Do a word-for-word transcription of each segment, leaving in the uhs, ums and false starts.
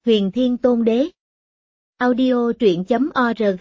Huyền Thiên Tôn Đế. Audio truyện chấm org.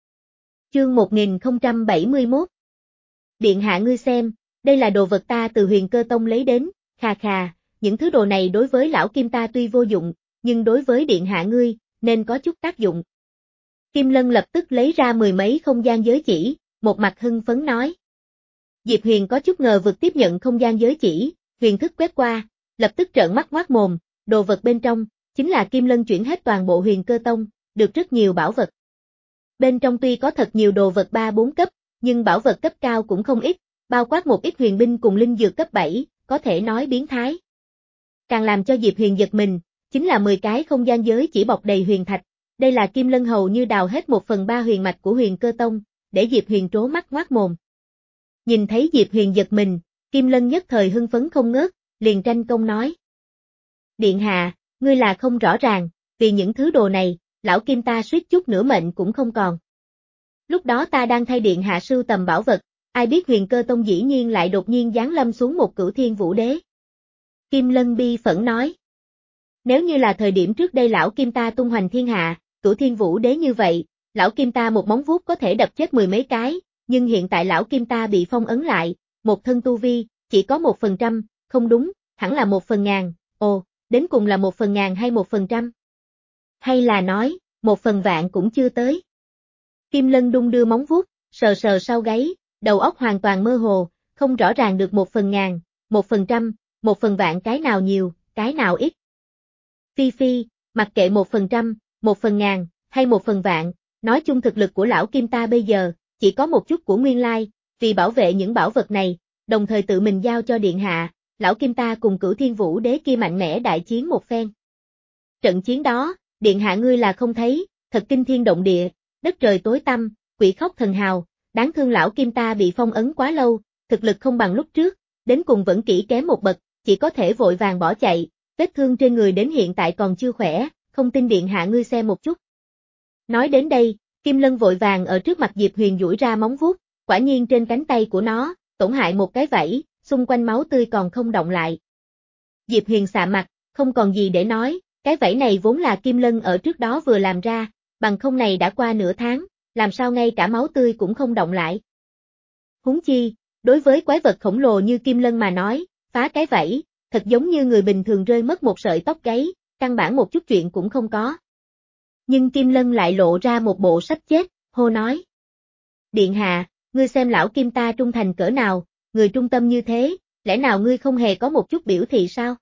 Chương một nghìn không trăm bảy mươi mốt. Điện hạ ngươi xem, đây là đồ vật ta từ Huyền Cơ Tông lấy đến, khà khà, những thứ đồ này đối với lão Kim ta tuy vô dụng, nhưng đối với điện hạ ngươi, nên có chút tác dụng. Kim Lân lập tức lấy ra mười mấy không gian giới chỉ, một mặt hưng phấn nói. Diệp Huyền có chút ngờ vực tiếp nhận không gian giới chỉ, huyền thức quét qua, lập tức trợn mắt ngoác mồm, đồ vật bên trong, chính là Kim Lân chuyển hết toàn bộ Huyền Cơ Tông, được rất nhiều bảo vật. Bên trong tuy có thật nhiều đồ vật ba bốn cấp, nhưng bảo vật cấp cao cũng không ít, bao quát một ít huyền binh cùng linh dược cấp bảy, có thể nói biến thái. Càng làm cho Diệp Huyền giật mình, chính là mười cái không gian giới chỉ bọc đầy huyền thạch, đây là Kim Lân hầu như đào hết một phần ba huyền mạch của Huyền Cơ Tông, để Diệp Huyền trố mắt ngoác mồm. Nhìn thấy Diệp Huyền giật mình, Kim Lân nhất thời hưng phấn không ngớt, liền tranh công nói. Điện hạ, ngươi là không rõ ràng, vì những thứ đồ này, lão Kim ta suýt chút nữa mệnh cũng không còn. Lúc đó ta đang thay điện hạ sưu tầm bảo vật, ai biết Huyền Cơ Tông dĩ nhiên lại đột nhiên giáng lâm xuống một Cửu Thiên Vũ Đế. Kim Lân bi phẫn nói. Nếu như là thời điểm trước đây lão Kim ta tung hoành thiên hạ, Cửu Thiên Vũ Đế như vậy, lão Kim ta một móng vuốt có thể đập chết mười mấy cái, nhưng hiện tại lão Kim ta bị phong ấn lại, một thân tu vi, chỉ có một phần trăm, không đúng, hẳn là một phần ngàn, ồ, đến cùng là một phần ngàn hay một phần trăm? Hay là nói, một phần vạn cũng chưa tới. Kim Lân đung đưa móng vuốt, sờ sờ sau gáy, đầu óc hoàn toàn mơ hồ, không rõ ràng được một phần ngàn, một phần trăm, một phần vạn cái nào nhiều, cái nào ít. Phi phi, mặc kệ một phần trăm, một phần ngàn, hay một phần vạn, nói chung thực lực của lão Kim ta bây giờ, chỉ có một chút của nguyên lai, vì bảo vệ những bảo vật này, đồng thời tự mình giao cho điện hạ, lão Kim ta cùng Cửu Thiên Vũ Đế kia mạnh mẽ đại chiến một phen. Trận chiến đó, điện hạ ngươi là không thấy, thật kinh thiên động địa, đất trời tối tăm, quỷ khóc thần hào, đáng thương lão Kim ta bị phong ấn quá lâu, thực lực không bằng lúc trước, đến cùng vẫn kỹ kém một bậc, chỉ có thể vội vàng bỏ chạy, vết thương trên người đến hiện tại còn chưa khỏe, không tin điện hạ ngươi xem một chút. Nói đến đây, Kim Lân vội vàng ở trước mặt Diệp Huyền duỗi ra móng vuốt, quả nhiên trên cánh tay của nó, tổn hại một cái vảy, xung quanh máu tươi còn không động lại. Diệp Huyền xạ mặt, không còn gì để nói, cái vảy này vốn là Kim Lân ở trước đó vừa làm ra, bằng không này đã qua nửa tháng, làm sao ngay cả máu tươi cũng không động lại. Huống chi, đối với quái vật khổng lồ như Kim Lân mà nói, phá cái vảy, thật giống như người bình thường rơi mất một sợi tóc gáy, căn bản một chút chuyện cũng không có. Nhưng Kim Lân lại lộ ra một bộ sắp chết, hô nói. Điện hạ, ngươi xem lão Kim ta trung thành cỡ nào, người trung tâm như thế, lẽ nào ngươi không hề có một chút biểu thị sao?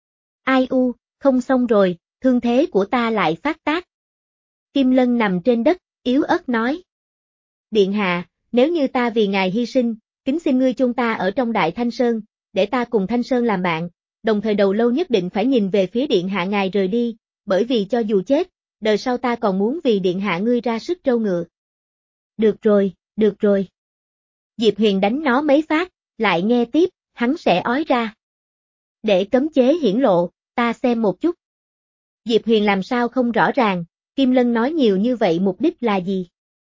Ai u, không xong rồi, thương thế của ta lại phát tác. Kim Lân nằm trên đất, yếu ớt nói. Điện hạ, nếu như ta vì ngài hy sinh, kính xin ngươi chôn ta ở trong Đại Thanh Sơn, để ta cùng Thanh Sơn làm bạn, đồng thời đầu lâu nhất định phải nhìn về phía điện hạ ngài rời đi, bởi vì cho dù chết, đời sau ta còn muốn vì điện hạ ngươi ra sức trâu ngựa. Được rồi, được rồi. Diệp Huyền đánh nó mấy phát, lại nghe tiếp, hắn sẽ ói ra. Để cấm chế hiển lộ, ta xem một chút. Diệp Huyền làm sao không rõ ràng, Kim Lân nói nhiều như vậy mục đích là gì?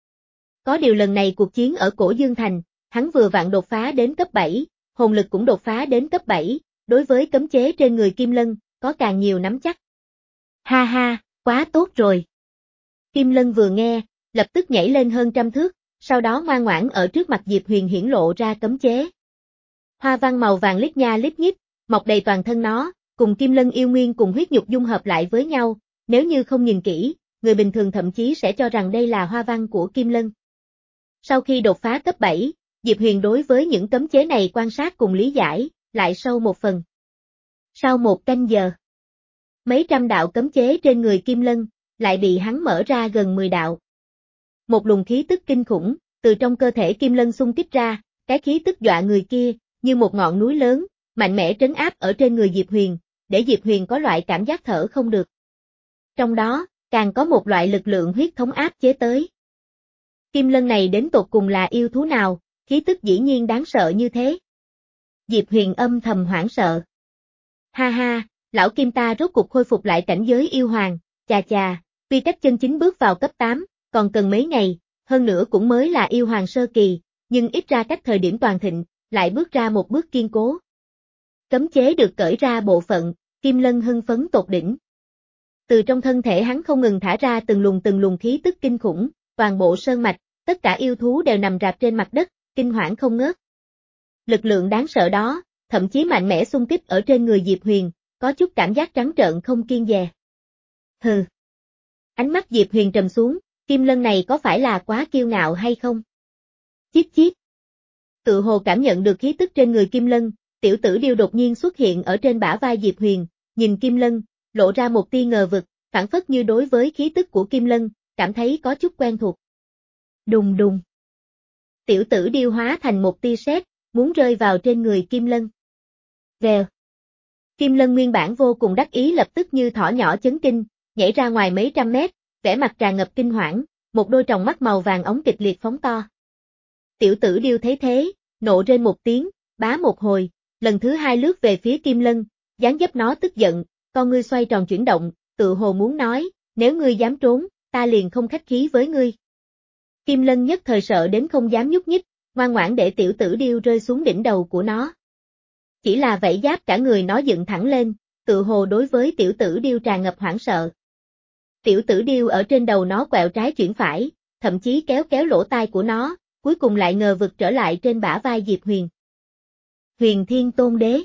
Có điều lần này cuộc chiến ở Cổ Dương Thành, hắn vừa vặn đột phá đến cấp bảy, hồn lực cũng đột phá đến cấp bảy, đối với cấm chế trên người Kim Lân, có càng nhiều nắm chắc. Ha ha, quá tốt rồi. Kim Lân vừa nghe, lập tức nhảy lên hơn trăm thước, sau đó ngoan ngoãn ở trước mặt Diệp Huyền hiển lộ ra cấm chế. Hoa văn màu vàng lít nha lít nhít, mọc đầy toàn thân nó, cùng Kim Lân yêu nguyên cùng huyết nhục dung hợp lại với nhau, nếu như không nhìn kỹ, người bình thường thậm chí sẽ cho rằng đây là hoa văn của Kim Lân. Sau khi đột phá cấp bảy, Diệp Huyền đối với những cấm chế này quan sát cùng lý giải, lại sâu một phần. Sau một canh giờ, mấy trăm đạo cấm chế trên người Kim Lân, lại bị hắn mở ra gần mười đạo. Một luồng khí tức kinh khủng, từ trong cơ thể Kim Lân xung kích ra, cái khí tức dọa người kia, như một ngọn núi lớn, mạnh mẽ trấn áp ở trên người Diệp Huyền, để Diệp Huyền có loại cảm giác thở không được. Trong đó, càng có một loại lực lượng huyết thống áp chế tới. Kim Lân này đến tột cùng là yêu thú nào, khí tức dĩ nhiên đáng sợ như thế. Diệp Huyền âm thầm hoảng sợ. Ha ha, lão Kim ta rốt cục khôi phục lại cảnh giới yêu hoàng, chà chà, tuy cách chân chính bước vào cấp tám, còn cần mấy ngày, hơn nữa cũng mới là yêu hoàng sơ kỳ, nhưng ít ra cách thời điểm toàn thịnh, lại bước ra một bước kiên cố. Cấm chế được cởi ra bộ phận, Kim Lân hưng phấn tột đỉnh. Từ trong thân thể hắn không ngừng thả ra từng luồng từng luồng khí tức kinh khủng, toàn bộ sơn mạch, tất cả yêu thú đều nằm rạp trên mặt đất, kinh hoảng không ngớt. Lực lượng đáng sợ đó, thậm chí mạnh mẽ xung kích ở trên người Diệp Huyền, có chút cảm giác trắng trợn không kiêng dè. Hừ. Ánh mắt Diệp Huyền trầm xuống, Kim Lân này có phải là quá kiêu ngạo hay không? Chíp chíp. Tự hồ cảm nhận được khí tức trên người Kim Lân, tiểu tử điêu đột nhiên xuất hiện ở trên bả vai Diệp Huyền, nhìn Kim Lân, lộ ra một tia ngờ vực, phản phất như đối với khí tức của Kim Lân, cảm thấy có chút quen thuộc. Đùng đùng. Tiểu tử điêu hóa thành một tia sét, muốn rơi vào trên người Kim Lân. Vèo. Kim Lân nguyên bản vô cùng đắc ý lập tức như thỏ nhỏ chấn kinh, nhảy ra ngoài mấy trăm mét, vẻ mặt tràn ngập kinh hoảng, một đôi tròng mắt màu vàng óng kịch liệt phóng to. Tiểu tử điêu thấy thế, nộ rên một tiếng, bá một hồi, lần thứ hai lướt về phía Kim Lân, dáng dấp nó tức giận, con ngươi xoay tròn chuyển động, tự hồ muốn nói, nếu ngươi dám trốn, ta liền không khách khí với ngươi. Kim Lân nhất thời sợ đến không dám nhúc nhích, ngoan ngoãn để tiểu tử điêu rơi xuống đỉnh đầu của nó. Chỉ là vảy giáp cả người nó dựng thẳng lên, tự hồ đối với tiểu tử điêu tràn ngập hoảng sợ. Tiểu tử điêu ở trên đầu nó quẹo trái chuyển phải, thậm chí kéo kéo lỗ tai của nó, cuối cùng lại ngờ vực trở lại trên bả vai Diệp Huyền. Huyền Thiên Tôn Đế.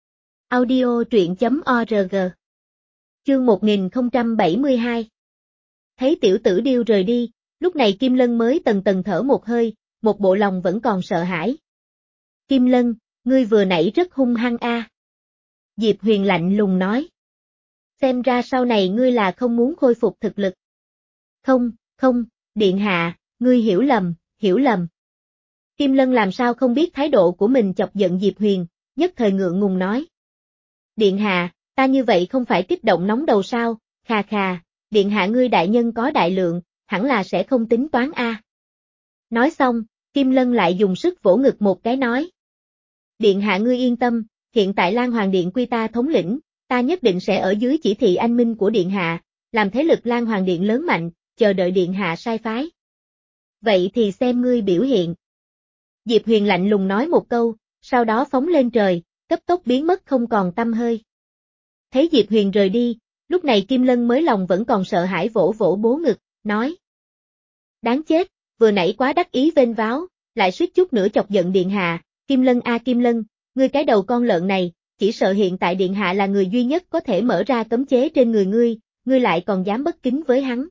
Audio truyện chấm org. Chương một nghìn không trăm bảy mươi hai. Thấy tiểu tử điêu rời đi, lúc này Kim Lân mới tần tần thở một hơi, một bộ lòng vẫn còn sợ hãi. Kim Lân, ngươi vừa nãy rất hung hăng a. Diệp Huyền lạnh lùng nói. Xem ra sau này ngươi là không muốn khôi phục thực lực. Không, không, điện hạ, ngươi hiểu lầm, hiểu lầm. Kim Lân làm sao không biết thái độ của mình chọc giận Diệp Huyền, nhất thời ngượng ngùng nói. Điện hạ, ta như vậy không phải kích động nóng đầu sao, khà khà, điện hạ ngươi đại nhân có đại lượng, hẳn là sẽ không tính toán a. Nói xong, Kim Lân lại dùng sức vỗ ngực một cái nói. Điện hạ ngươi yên tâm, hiện tại Lan Hoàng Điện quy ta thống lĩnh, ta nhất định sẽ ở dưới chỉ thị anh minh của điện hạ, làm thế lực Lan Hoàng Điện lớn mạnh, chờ đợi điện hạ sai phái. Vậy thì xem ngươi biểu hiện. Diệp Huyền lạnh lùng nói một câu, sau đó phóng lên trời, cấp tốc biến mất không còn tăm hơi. Thấy Diệp Huyền rời đi, lúc này Kim Lân mới lòng vẫn còn sợ hãi vỗ vỗ bố ngực, nói. Đáng chết, vừa nãy quá đắc ý vênh váo, lại suýt chút nữa chọc giận điện hạ, Kim Lân a Kim Lân, ngươi cái đầu con lợn này, chỉ sợ hiện tại điện hạ là người duy nhất có thể mở ra cấm chế trên người ngươi, ngươi lại còn dám bất kính với hắn.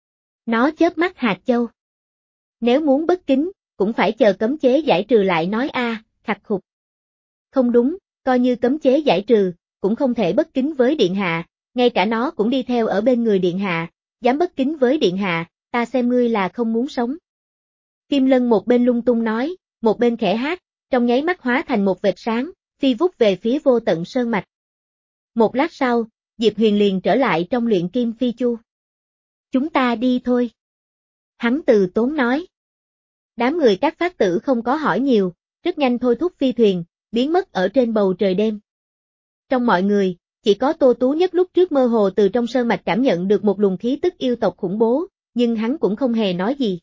Nó chớp mắt hạt châu. Nếu muốn bất kính, cũng phải chờ cấm chế giải trừ lại nói a, à, khặt khục. Không đúng, coi như cấm chế giải trừ, cũng không thể bất kính với điện hạ, ngay cả nó cũng đi theo ở bên người điện hạ, dám bất kính với điện hạ, ta xem ngươi là không muốn sống. Kim Lân một bên lung tung nói, một bên khẽ hát, trong nháy mắt hóa thành một vệt sáng, phi vút về phía vô tận sơn mạch. Một lát sau, Diệp Huyền liền trở lại trong luyện kim phi chu. Chúng ta đi thôi. Hắn từ tốn nói. Đám người các phát tử không có hỏi nhiều, rất nhanh thôi thúc phi thuyền, biến mất ở trên bầu trời đêm. Trong mọi người, chỉ có Tô Tú Nhất lúc trước mơ hồ từ trong sơn mạch cảm nhận được một luồng khí tức yêu tộc khủng bố, nhưng hắn cũng không hề nói gì.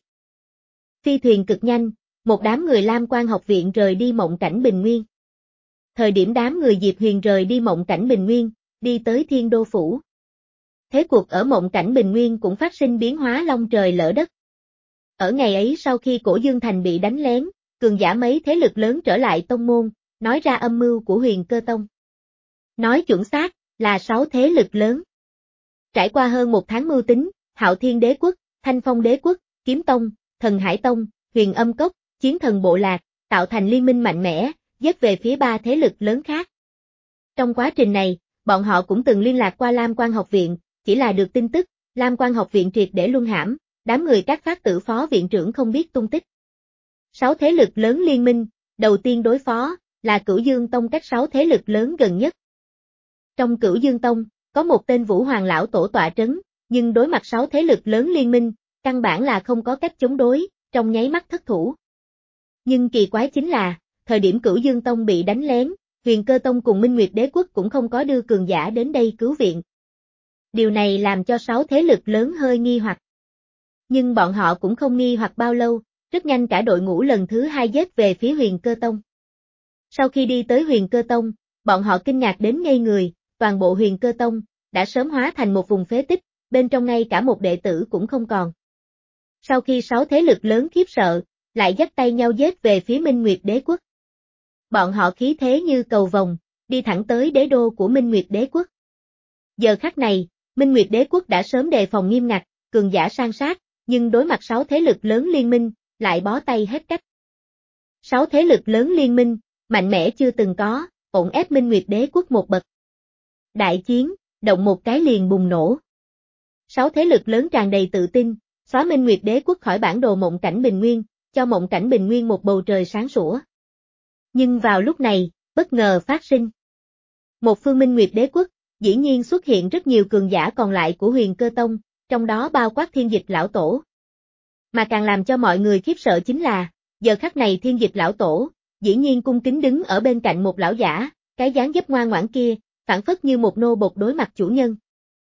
Phi thuyền cực nhanh, một đám người Lam Quan học viện rời đi Mộng Cảnh Bình Nguyên. Thời điểm đám người Diệp Huyền rời đi Mộng Cảnh Bình Nguyên, đi tới Thiên Đô Phủ. Thế cuộc ở Mộng Cảnh Bình Nguyên cũng phát sinh biến hóa long trời lỡ đất. Ở ngày ấy sau khi Cổ Dương Thành bị đánh lén, cường giả mấy thế lực lớn trở lại tông môn, nói ra âm mưu của Huyền Cơ Tông. Nói chuẩn xác, là sáu thế lực lớn. Trải qua hơn một tháng mưu tính, Hạo Thiên Đế Quốc, Thanh Phong Đế Quốc, Kiếm Tông, Thần Hải Tông, Huyền Âm Cốc, Chiến Thần Bộ Lạc, tạo thành liên minh mạnh mẽ, dứt về phía ba thế lực lớn khác. Trong quá trình này, bọn họ cũng từng liên lạc qua Lam Quan học viện, chỉ là được tin tức, Lam Quan học viện triệt để luân hãm, đám người các phát tử phó viện trưởng không biết tung tích. Sáu thế lực lớn liên minh, đầu tiên đối phó, là Cửu Dương Tông cách sáu thế lực lớn gần nhất. Trong Cửu Dương Tông, có một tên Vũ Hoàng Lão Tổ tọa trấn, nhưng đối mặt sáu thế lực lớn liên minh, căn bản là không có cách chống đối, trong nháy mắt thất thủ. Nhưng kỳ quái chính là, thời điểm Cửu Dương Tông bị đánh lén, Huyền Cơ Tông cùng Minh Nguyệt Đế Quốc cũng không có đưa cường giả đến đây cứu viện. Điều này làm cho sáu thế lực lớn hơi nghi hoặc. Nhưng bọn họ cũng không nghi hoặc bao lâu, rất nhanh cả đội ngũ lần thứ hai giết về phía Huyền Cơ Tông. Sau khi đi tới Huyền Cơ Tông, bọn họ kinh ngạc đến ngây người, toàn bộ Huyền Cơ Tông, đã sớm hóa thành một vùng phế tích, bên trong ngay cả một đệ tử cũng không còn. Sau khi sáu thế lực lớn khiếp sợ, lại dắt tay nhau giết về phía Minh Nguyệt Đế Quốc. Bọn họ khí thế như cầu vồng, đi thẳng tới đế đô của Minh Nguyệt Đế Quốc. Giờ khắc này, Minh Nguyệt Đế Quốc đã sớm đề phòng nghiêm ngặt, cường giả san sát, nhưng đối mặt sáu thế lực lớn liên minh, lại bó tay hết cách. Sáu thế lực lớn liên minh, mạnh mẽ chưa từng có, ổn ép Minh Nguyệt Đế Quốc một bậc. Đại chiến, động một cái liền bùng nổ. Sáu thế lực lớn tràn đầy tự tin, xóa Minh Nguyệt Đế Quốc khỏi bản đồ mộng cảnh bình nguyên, cho mộng cảnh bình nguyên một bầu trời sáng sủa. Nhưng vào lúc này, bất ngờ phát sinh. Một phương Minh Nguyệt Đế Quốc, dĩ nhiên xuất hiện rất nhiều cường giả còn lại của Huyền Cơ Tông, trong đó bao quát Thiên Dịch Lão Tổ. Mà càng làm cho mọi người khiếp sợ chính là, giờ khắc này Thiên Dịch Lão Tổ, dĩ nhiên cung kính đứng ở bên cạnh một lão giả, cái dáng dấp ngoan ngoãn kia, phản phất như một nô bộc đối mặt chủ nhân.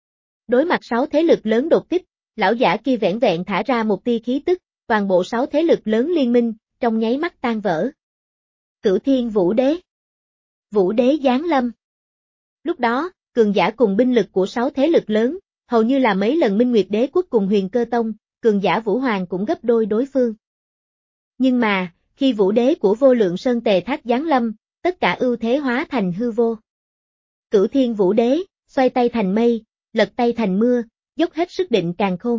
Đối mặt sáu thế lực lớn đột kích, lão giả kia vẻn vẹn thả ra một tia khí tức, toàn bộ sáu thế lực lớn liên minh, trong nháy mắt tan vỡ. Cửu Thiên Vũ Đế. Vũ Đế giáng lâm. Lúc đó, cường giả cùng binh lực của sáu thế lực lớn, hầu như là mấy lần Minh Nguyệt Đế Quốc cùng Huyền Cơ Tông, cường giả Vũ Hoàng cũng gấp đôi đối phương. Nhưng mà, khi Vũ Đế của Vô Lượng Sơn Tề Thác giáng lâm, tất cả ưu thế hóa thành hư vô. Cửu Thiên Vũ Đế, xoay tay thành mây, lật tay thành mưa, dốc hết sức định càn khôn.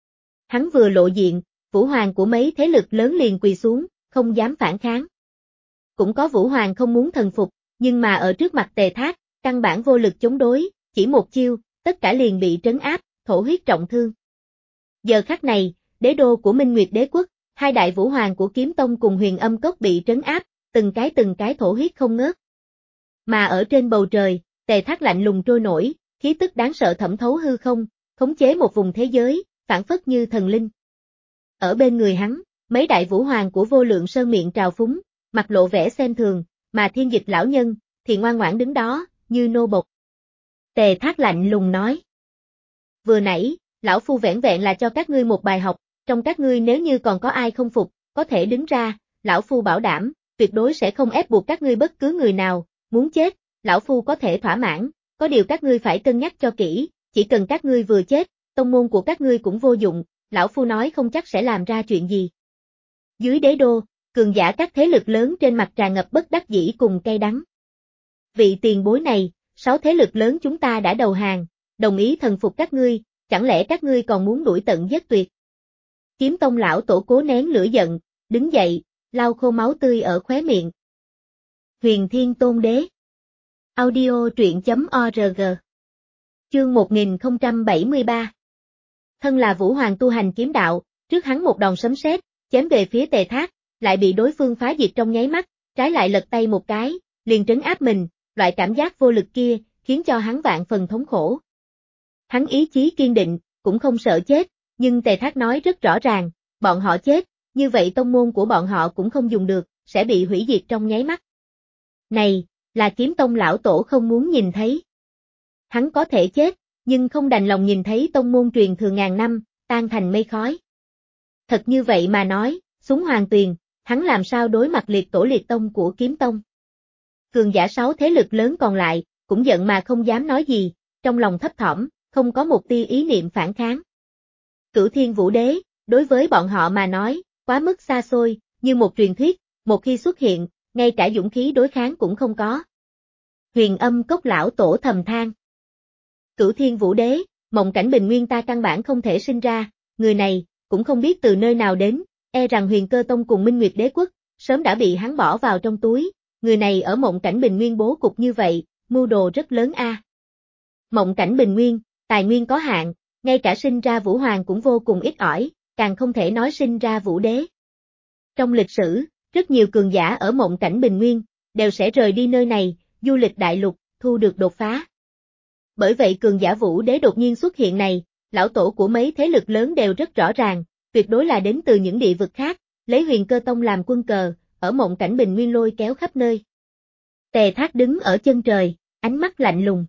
Hắn vừa lộ diện, Vũ Hoàng của mấy thế lực lớn liền quỳ xuống, không dám phản kháng. Cũng có Vũ Hoàng không muốn thần phục, nhưng mà ở trước mặt Tề Thác, căn bản vô lực chống đối, chỉ một chiêu, tất cả liền bị trấn áp, thổ huyết trọng thương. Giờ khắc này, đế đô của Minh Nguyệt Đế Quốc, hai đại Vũ Hoàng của Kiếm Tông cùng Huyền Âm Cốc bị trấn áp, từng cái từng cái thổ huyết không ngớt. Mà ở trên bầu trời, Tề Thác lạnh lùng trôi nổi, khí tức đáng sợ thẩm thấu hư không, khống chế một vùng thế giới, phản phất như thần linh. Ở bên người hắn, mấy đại Vũ Hoàng của Vô Lượng Sơn miệng trào phúng, mặt lộ vẻ xem thường, mà Thiên Dịch lão nhân thì ngoan ngoãn đứng đó, như nô bộc. Tề Thác lạnh lùng nói: "Vừa nãy, lão phu vẻn vẹn là cho các ngươi một bài học, trong các ngươi nếu như còn có ai không phục, có thể đứng ra, lão phu bảo đảm, tuyệt đối sẽ không ép buộc các ngươi bất cứ người nào, muốn chết, lão phu có thể thỏa mãn, có điều các ngươi phải cân nhắc cho kỹ, chỉ cần các ngươi vừa chết, tông môn của các ngươi cũng vô dụng, lão phu nói không chắc sẽ làm ra chuyện gì." Dưới đế đô, cường giả các thế lực lớn trên mặt tràn ngập bất đắc dĩ cùng cay đắng. Vị tiền bối này, sáu thế lực lớn chúng ta đã đầu hàng, đồng ý thần phục các ngươi, chẳng lẽ các ngươi còn muốn đuổi tận giết tuyệt? Kiếm Tông lão tổ cố nén lửa giận, đứng dậy, lau khô máu tươi ở khóe miệng. Huyền Thiên Tôn Đế. Audio truyện chấm org. Chương một nghìn không trăm bảy mươi ba. Thân là Vũ Hoàng tu hành kiếm đạo, trước hắn một đòn sấm sét, chém về phía Tề Thác, lại bị đối phương phá diệt trong nháy mắt, trái lại lật tay một cái, liền trấn áp mình, loại cảm giác vô lực kia, khiến cho hắn vạn phần thống khổ. Hắn ý chí kiên định, cũng không sợ chết, nhưng Tề Thác nói rất rõ ràng, bọn họ chết, như vậy tông môn của bọn họ cũng không dùng được, sẽ bị hủy diệt trong nháy mắt. Này, là Kiếm Tông lão tổ không muốn nhìn thấy. Hắn có thể chết, nhưng không đành lòng nhìn thấy tông môn truyền thừa ngàn năm, tan thành mây khói. Thật như vậy mà nói, xuống Hoàng Tuyền, hắn làm sao đối mặt liệt tổ liệt tông của Kiếm Tông. Cường giả sáu thế lực lớn còn lại, cũng giận mà không dám nói gì, trong lòng thấp thỏm, không có một tia ý niệm phản kháng. Cửu Thiên Vũ Đế, đối với bọn họ mà nói, quá mức xa xôi, như một truyền thuyết, một khi xuất hiện, ngay cả dũng khí đối kháng cũng không có. Huyền Âm Cốc lão tổ thầm than. Cửu Thiên Vũ Đế, mộng cảnh bình nguyên ta căn bản không thể sinh ra, người này, cũng không biết từ nơi nào đến, e rằng Huyền Cơ Tông cùng Minh Nguyệt Đế Quốc, sớm đã bị hắn bỏ vào trong túi, người này ở mộng cảnh bình nguyên bố cục như vậy, mưu đồ rất lớn a. À. Mộng cảnh bình nguyên, tài nguyên có hạn, ngay cả sinh ra Vũ Hoàng cũng vô cùng ít ỏi, càng không thể nói sinh ra Vũ Đế. Trong lịch sử, rất nhiều cường giả ở mộng cảnh bình nguyên, đều sẽ rời đi nơi này, du lịch đại lục, thu được đột phá. Bởi vậy cường giả Vũ Đế đột nhiên xuất hiện này, lão tổ của mấy thế lực lớn đều rất rõ ràng, tuyệt đối là đến từ những địa vực khác, lấy Huyền Cơ Tông làm quân cờ, ở mộng cảnh bình nguyên lôi kéo khắp nơi. Tề Thác đứng ở chân trời, ánh mắt lạnh lùng.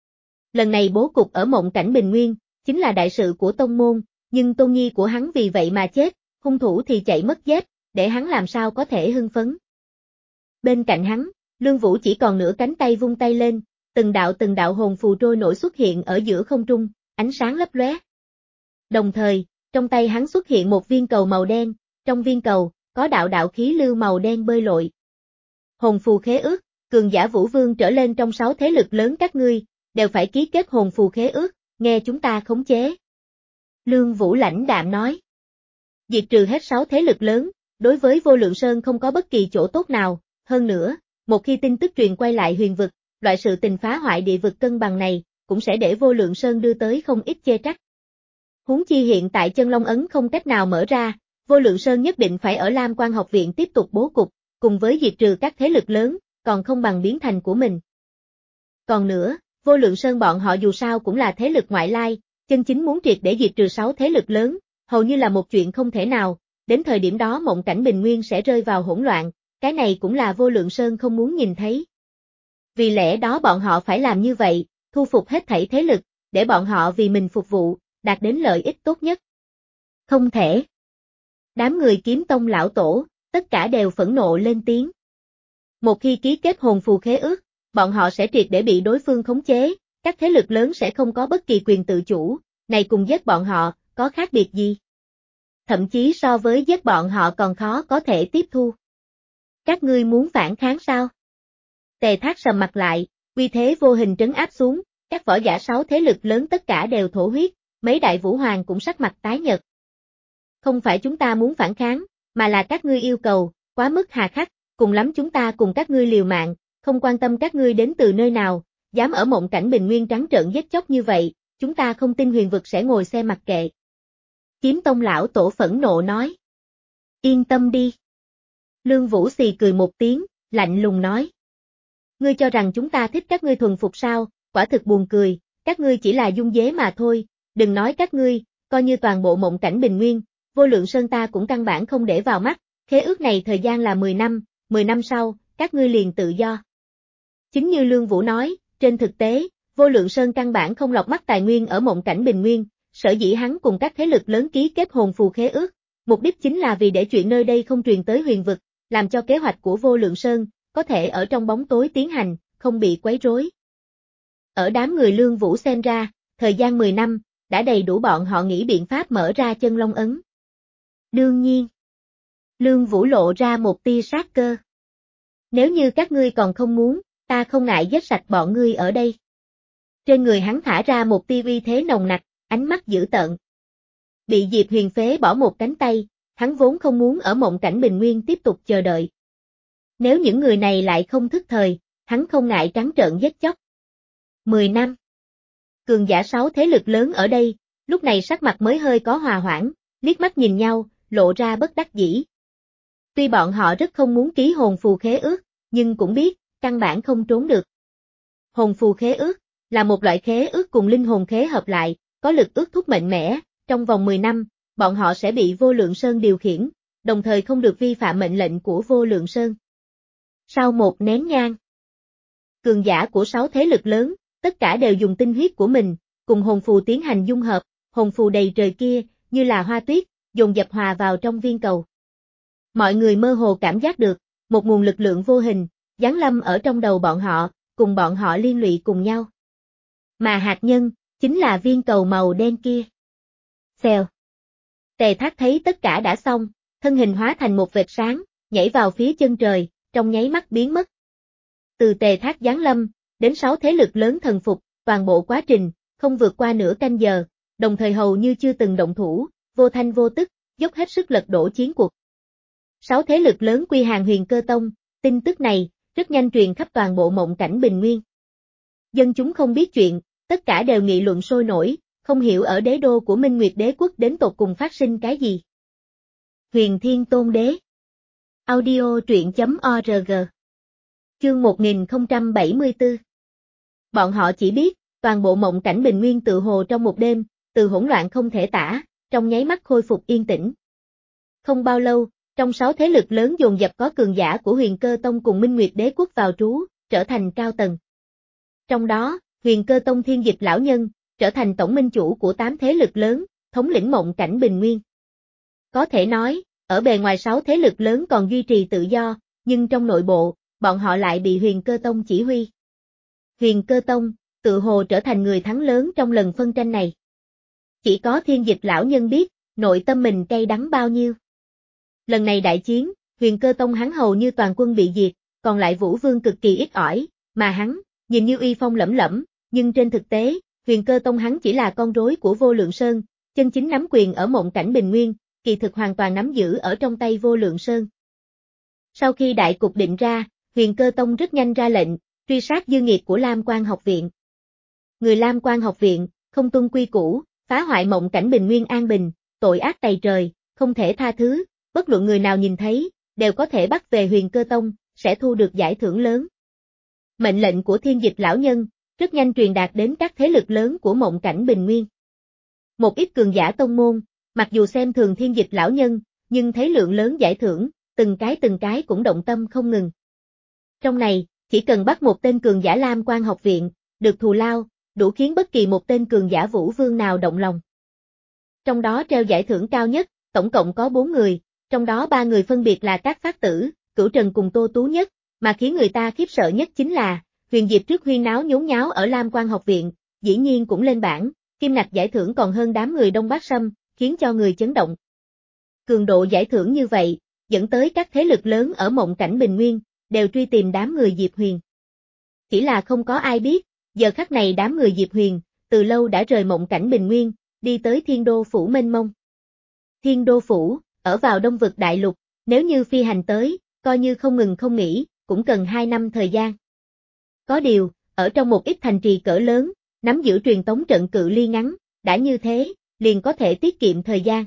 Lần này bố cục ở mộng cảnh bình nguyên, chính là đại sự của tông môn, nhưng tôn nhi của hắn vì vậy mà chết, hung thủ thì chạy mất dép, để hắn làm sao có thể hưng phấn. Bên cạnh hắn, Lương Vũ chỉ còn nửa cánh tay vung tay lên, từng đạo từng đạo hồn phù trôi nổi xuất hiện ở giữa không trung, ánh sáng lấp lóe. Đồng thời, trong tay hắn xuất hiện một viên cầu màu đen, trong viên cầu, có đạo đạo khí lưu màu đen bơi lội. Hồn phù khế ước, cường giả Vũ Vương trở lên trong sáu thế lực lớn các ngươi, đều phải ký kết hồn phù khế ước, nghe chúng ta khống chế. Lương Vũ lãnh đạm nói. Diệt trừ hết sáu thế lực lớn, đối với Vô Lượng Sơn không có bất kỳ chỗ tốt nào, hơn nữa, một khi tin tức truyền quay lại huyền vực, loại sự tình phá hoại địa vực cân bằng này, cũng sẽ để Vô Lượng Sơn đưa tới không ít chê trách. Huống chi hiện tại chân Long Ấn không cách nào mở ra, Vô Lượng Sơn nhất định phải ở Lam Quan học viện tiếp tục bố cục, cùng với diệt trừ các thế lực lớn, còn không bằng biến thành của mình. Còn nữa, Vô Lượng Sơn bọn họ dù sao cũng là thế lực ngoại lai, chân chính muốn triệt để diệt trừ sáu thế lực lớn, hầu như là một chuyện không thể nào, đến thời điểm đó mộng cảnh bình nguyên sẽ rơi vào hỗn loạn, cái này cũng là Vô Lượng Sơn không muốn nhìn thấy. Vì lẽ đó bọn họ phải làm như vậy, thu phục hết thảy thế lực, để bọn họ vì mình phục vụ, đạt đến lợi ích tốt nhất. Không thể. Đám người Kiếm Tông lão tổ, tất cả đều phẫn nộ lên tiếng. Một khi ký kết hồn phù khế ước, bọn họ sẽ triệt để bị đối phương khống chế, các thế lực lớn sẽ không có bất kỳ quyền tự chủ, này cùng giết bọn họ, có khác biệt gì? Thậm chí so với giết bọn họ còn khó có thể tiếp thu. Các ngươi muốn phản kháng sao? Tề Thác sầm mặt lại, uy thế vô hình trấn áp xuống, các võ giả sáu thế lực lớn tất cả đều thổ huyết, mấy đại vũ hoàng cũng sắc mặt tái nhợt. Không phải chúng ta muốn phản kháng, mà là các ngươi yêu cầu, quá mức hà khắc, cùng lắm chúng ta cùng các ngươi liều mạng, không quan tâm các ngươi đến từ nơi nào, dám ở mộng cảnh bình nguyên trắng trợn giết chóc như vậy, chúng ta không tin huyền vực sẽ ngồi xem mặc kệ. Kiếm Tông lão tổ phẫn nộ nói. Yên tâm đi. Lương Vũ xì cười một tiếng, lạnh lùng nói. Ngươi cho rằng chúng ta thích các ngươi thuần phục sao, quả thực buồn cười, các ngươi chỉ là dung dế mà thôi, đừng nói các ngươi, coi như toàn bộ mộng cảnh bình nguyên, Vô Lượng Sơn ta cũng căn bản không để vào mắt, khế ước này thời gian là mười năm, mười năm sau, các ngươi liền tự do. Chính như Lương Vũ nói, trên thực tế, Vô Lượng Sơn căn bản không lọc mắt tài nguyên ở mộng cảnh bình nguyên, sở dĩ hắn cùng các thế lực lớn ký kết hồn phù khế ước, mục đích chính là vì để chuyện nơi đây không truyền tới huyền vực, làm cho kế hoạch của Vô Lượng Sơn có thể ở trong bóng tối tiến hành, không bị quấy rối. Ở đám người Lương Vũ xem ra, thời gian mười năm, đã đầy đủ bọn họ nghĩ biện pháp mở ra chân Long Ấn. Đương nhiên, Lương Vũ lộ ra một tia sát cơ. Nếu như các ngươi còn không muốn, ta không ngại giết sạch bọn ngươi ở đây. Trên người hắn thả ra một tia uy thế nồng nặc, ánh mắt dữ tợn. Bị Diệp Huyền phế bỏ một cánh tay, hắn vốn không muốn ở mộng cảnh bình nguyên tiếp tục chờ đợi. Nếu những người này lại không thức thời, hắn không ngại trắng trợn giết chóc. Mười năm. Cường giả sáu thế lực lớn ở đây, lúc này sắc mặt mới hơi có hòa hoãn, liếc mắt nhìn nhau, lộ ra bất đắc dĩ. Tuy bọn họ rất không muốn ký hồn phù khế ước, nhưng cũng biết, căn bản không trốn được. Hồn phù khế ước, là một loại khế ước cùng linh hồn khế hợp lại, có lực ước thúc mạnh mẽ, trong vòng mười năm, bọn họ sẽ bị Vô Lượng Sơn điều khiển, đồng thời không được vi phạm mệnh lệnh của Vô Lượng Sơn. Sau một nén nhang, cường giả của sáu thế lực lớn, tất cả đều dùng tinh huyết của mình, cùng hồn phù tiến hành dung hợp, hồn phù đầy trời kia, như là hoa tuyết, dồn dập hòa vào trong viên cầu. Mọi người mơ hồ cảm giác được, một nguồn lực lượng vô hình, giáng lâm ở trong đầu bọn họ, cùng bọn họ liên lụy cùng nhau. Mà hạt nhân, chính là viên cầu màu đen kia. Xèo. Tề Thác thấy tất cả đã xong, thân hình hóa thành một vệt sáng, nhảy vào phía chân trời, trong nháy mắt biến mất. Từ Tề Thác giáng lâm, đến sáu thế lực lớn thần phục, toàn bộ quá trình, không vượt qua nửa canh giờ, đồng thời hầu như chưa từng động thủ, vô thanh vô tức, dốc hết sức lật đổ chiến cuộc. Sáu thế lực lớn quy hàng Huyền Cơ Tông, tin tức này, rất nhanh truyền khắp toàn bộ mộng cảnh bình nguyên. Dân chúng không biết chuyện, tất cả đều nghị luận sôi nổi, không hiểu ở đế đô của Minh Nguyệt Đế quốc đến tột cùng phát sinh cái gì. Huyền Thiên Tôn Đế. Audio truyện chấm org. Chương một nghìn không trăm bảy mươi tư. Bọn họ chỉ biết, toàn bộ mộng cảnh bình nguyên tự hồ trong một đêm, từ hỗn loạn không thể tả, trong nháy mắt khôi phục yên tĩnh. Không bao lâu, trong sáu thế lực lớn dồn dập có cường giả của Huyền Cơ Tông cùng Minh Nguyệt Đế quốc vào trú, trở thành cao tầng. Trong đó, Huyền Cơ Tông Thiên Dịch lão nhân, trở thành tổng minh chủ của tám thế lực lớn, thống lĩnh mộng cảnh bình nguyên. Có thể nói, ở bề ngoài sáu thế lực lớn còn duy trì tự do, nhưng trong nội bộ, bọn họ lại bị Huyền Cơ Tông chỉ huy. Huyền Cơ Tông, tự hồ trở thành người thắng lớn trong lần phân tranh này. Chỉ có Thiên Dịch lão nhân biết, nội tâm mình cay đắng bao nhiêu. Lần này đại chiến, Huyền Cơ Tông hắn hầu như toàn quân bị diệt, còn lại Vũ Vương cực kỳ ít ỏi, mà hắn, nhìn như uy phong lẫm lẫm, nhưng trên thực tế, Huyền Cơ Tông hắn chỉ là con rối của Vô Lượng Sơn, chân chính nắm quyền ở Mộng Cảnh Bình Nguyên, kỳ thực hoàn toàn nắm giữ ở trong tay Vô Lượng Sơn. Sau khi đại cục định ra, Huyền Cơ Tông rất nhanh ra lệnh, truy sát dư nghiệt của Lam Quan học viện. Người Lam Quan học viện, không tuân quy củ, phá hoại Mộng Cảnh Bình Nguyên an bình, tội ác tày trời, không thể tha thứ, bất luận người nào nhìn thấy, đều có thể bắt về Huyền Cơ Tông, sẽ thu được giải thưởng lớn. Mệnh lệnh của Thiên Dịch lão nhân, rất nhanh truyền đạt đến các thế lực lớn của Mộng Cảnh Bình Nguyên. Một ít cường giả tông môn, mặc dù xem thường Thiên Dịch lão nhân, nhưng thấy lượng lớn giải thưởng, từng cái từng cái cũng động tâm không ngừng. Trong này, chỉ cần bắt một tên cường giả Lam Quan học viện, được thù lao, đủ khiến bất kỳ một tên cường giả Vũ Vương nào động lòng. Trong đó treo giải thưởng cao nhất, tổng cộng có bốn người, trong đó ba người phân biệt là Các Phát Tử, Cửu Trần cùng Tô Tú Nhất, mà khiến người ta khiếp sợ nhất chính là, Huyền Diệp trước huyên náo nhốn nháo ở Lam Quan học viện, dĩ nhiên cũng lên bảng, kim ngạch giải thưởng còn hơn đám người Đông Bắc Sâm, khiến cho người chấn động. Cường độ giải thưởng như vậy, dẫn tới các thế lực lớn ở Mộng Cảnh Bình Nguyên, đều truy tìm đám người Diệp Huyền. Chỉ là không có ai biết, giờ khắc này đám người Diệp Huyền, từ lâu đã rời Mộng Cảnh Bình Nguyên, đi tới Thiên Đô Phủ mênh mông. Thiên Đô Phủ, ở vào Đông Vực Đại Lục, nếu như phi hành tới, coi như không ngừng không nghỉ, cũng cần hai năm thời gian. Có điều, ở trong một ít thành trì cỡ lớn, nắm giữ truyền tống trận cự ly ngắn, đã như thế, liền có thể tiết kiệm thời gian.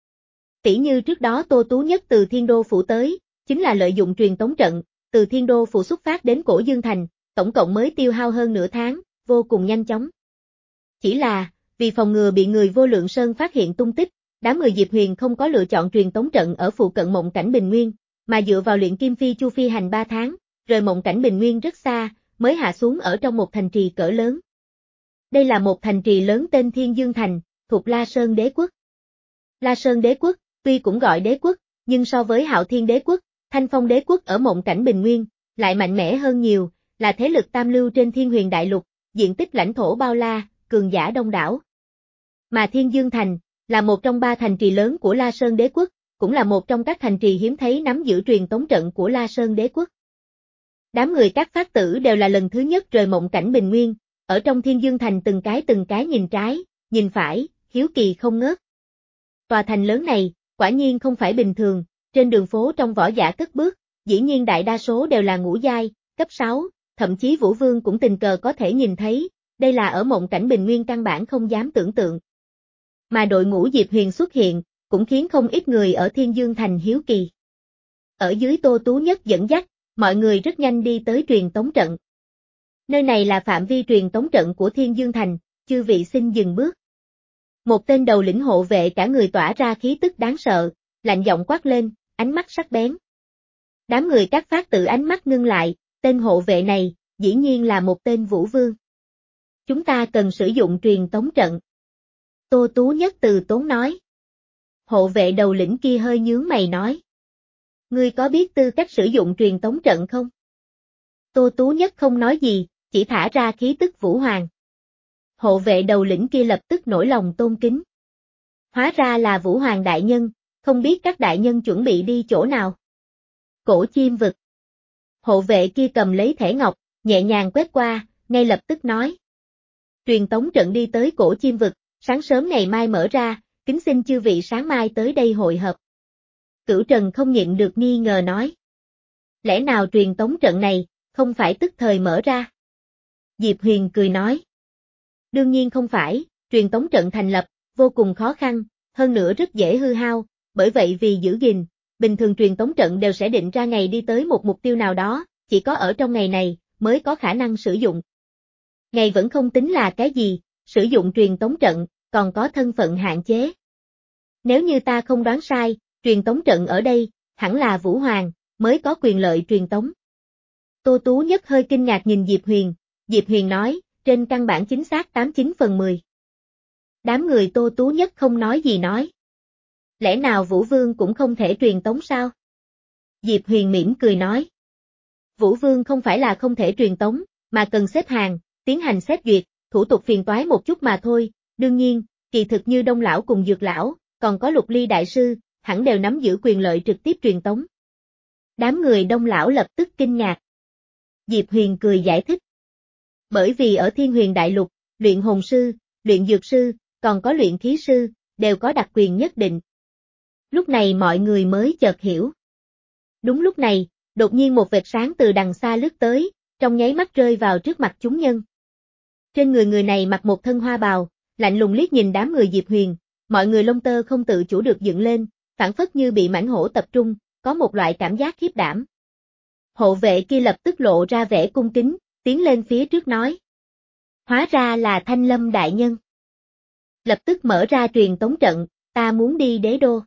Tỷ như trước đó Tô Tú Nhất từ Thiên Đô Phủ tới, chính là lợi dụng truyền tống trận, từ Thiên Đô Phủ xuất phát đến Cổ Dương Thành, tổng cộng mới tiêu hao hơn nửa tháng, vô cùng nhanh chóng. Chỉ là, vì phòng ngừa bị người Vô Lượng Sơn phát hiện tung tích, đám người Diệp Huyền không có lựa chọn truyền tống trận ở phụ cận Mộng Cảnh Bình Nguyên, mà dựa vào luyện kim phi chu phi hành ba tháng, rời Mộng Cảnh Bình Nguyên rất xa, mới hạ xuống ở trong một thành trì cỡ lớn. Đây là một thành trì lớn tên Thiên Dương Thành, thuộc La Sơn Đế Quốc. La Sơn Đế Quốc, tuy cũng gọi đế quốc, nhưng so với Hạo Thiên Đế Quốc, Thanh Phong Đế Quốc ở Mộng Cảnh Bình Nguyên, lại mạnh mẽ hơn nhiều, là thế lực tam lưu trên Thiên Huyền Đại Lục, diện tích lãnh thổ bao la, cường giả đông đảo. Mà Thiên Dương Thành, là một trong ba thành trì lớn của La Sơn Đế Quốc, cũng là một trong các thành trì hiếm thấy nắm giữ truyền tống trận của La Sơn Đế Quốc. Đám người Các Phát Tử đều là lần thứ nhất rời Mộng Cảnh Bình Nguyên, ở trong Thiên Dương Thành từng cái từng cái nhìn trái, nhìn phải, hiếu kỳ không ngớt. Tòa thành lớn này, quả nhiên không phải bình thường, trên đường phố trong võ giả cất bước, dĩ nhiên đại đa số đều là ngũ giai, cấp sáu, thậm chí Vũ Vương cũng tình cờ có thể nhìn thấy, đây là ở Mộng Cảnh Bình Nguyên căn bản không dám tưởng tượng. Mà đội ngũ Diệp Huyền xuất hiện, cũng khiến không ít người ở Thiên Dương Thành hiếu kỳ. Ở dưới Tô Tú Nhất dẫn dắt, mọi người rất nhanh đi tới truyền tống trận. Nơi này là phạm vi truyền tống trận của Thiên Dương Thành, chư vị xin dừng bước. Một tên đầu lĩnh hộ vệ cả người tỏa ra khí tức đáng sợ, lạnh giọng quát lên, ánh mắt sắc bén. Đám người Các Phát Tử ánh mắt ngưng lại, tên hộ vệ này, dĩ nhiên là một tên Vũ Vương. Chúng ta cần sử dụng truyền tống trận. Tô Tú Nhất từ tốn nói. Hộ vệ đầu lĩnh kia hơi nhướng mày nói. Ngươi có biết tư cách sử dụng truyền tống trận không? Tô Tú Nhất không nói gì, chỉ thả ra khí tức Vũ Hoàng. Hộ vệ đầu lĩnh kia lập tức nổi lòng tôn kính. Hóa ra là Vũ Hoàng đại nhân, không biết các đại nhân chuẩn bị đi chỗ nào. Cổ Chim Vực. Hộ vệ kia cầm lấy thẻ ngọc, nhẹ nhàng quét qua, ngay lập tức nói. Truyền tống trận đi tới Cổ Chim Vực, sáng sớm ngày mai mở ra, kính xin chư vị sáng mai tới đây hội hợp. Cửu Trần không nhịn được nghi ngờ nói. Lẽ nào truyền tống trận này, không phải tức thời mở ra? Diệp Huyền cười nói. Đương nhiên không phải, truyền tống trận thành lập, vô cùng khó khăn, hơn nữa rất dễ hư hao, bởi vậy vì giữ gìn, bình thường truyền tống trận đều sẽ định ra ngày đi tới một mục tiêu nào đó, chỉ có ở trong ngày này, mới có khả năng sử dụng. Ngày vẫn không tính là cái gì, sử dụng truyền tống trận, còn có thân phận hạn chế. Nếu như ta không đoán sai, truyền tống trận ở đây, hẳn là Vũ Hoàng, mới có quyền lợi truyền tống. Tô Tú Nhất hơi kinh ngạc nhìn Diệp Huyền, Diệp Huyền nói, trên căn bản chính xác tám mươi chín phần mười. Đám người Tô Tú Nhất không nói gì nói. Lẽ nào Vũ Vương cũng không thể truyền tống sao? Diệp Huyền mỉm cười nói. Vũ Vương không phải là không thể truyền tống, mà cần xếp hàng, tiến hành xét duyệt, thủ tục phiền toái một chút mà thôi, đương nhiên, kỳ thực như Đông lão cùng Dược lão, còn có Lục Ly đại sư, hẳn đều nắm giữ quyền lợi trực tiếp truyền tống. Đám người Đông lão lập tức kinh ngạc. Diệp Huyền cười giải thích. Bởi vì ở Thiên Huyền Đại Lục, luyện hồn sư, luyện dược sư, còn có luyện khí sư, đều có đặc quyền nhất định. Lúc này mọi người mới chợt hiểu. Đúng lúc này, đột nhiên một vệt sáng từ đằng xa lướt tới, trong nháy mắt rơi vào trước mặt chúng nhân. Trên người người này mặc một thân hoa bào, lạnh lùng liếc nhìn đám người Diệp Huyền, mọi người lông tơ không tự chủ được dựng lên, phản phất như bị mãnh hổ tập trung, có một loại cảm giác khiếp đảm. Hộ vệ kia lập tức lộ ra vẻ cung kính, tiến lên phía trước nói. Hóa ra là Thanh Lâm đại nhân. Lập tức mở ra truyền tống trận, ta muốn đi đế đô.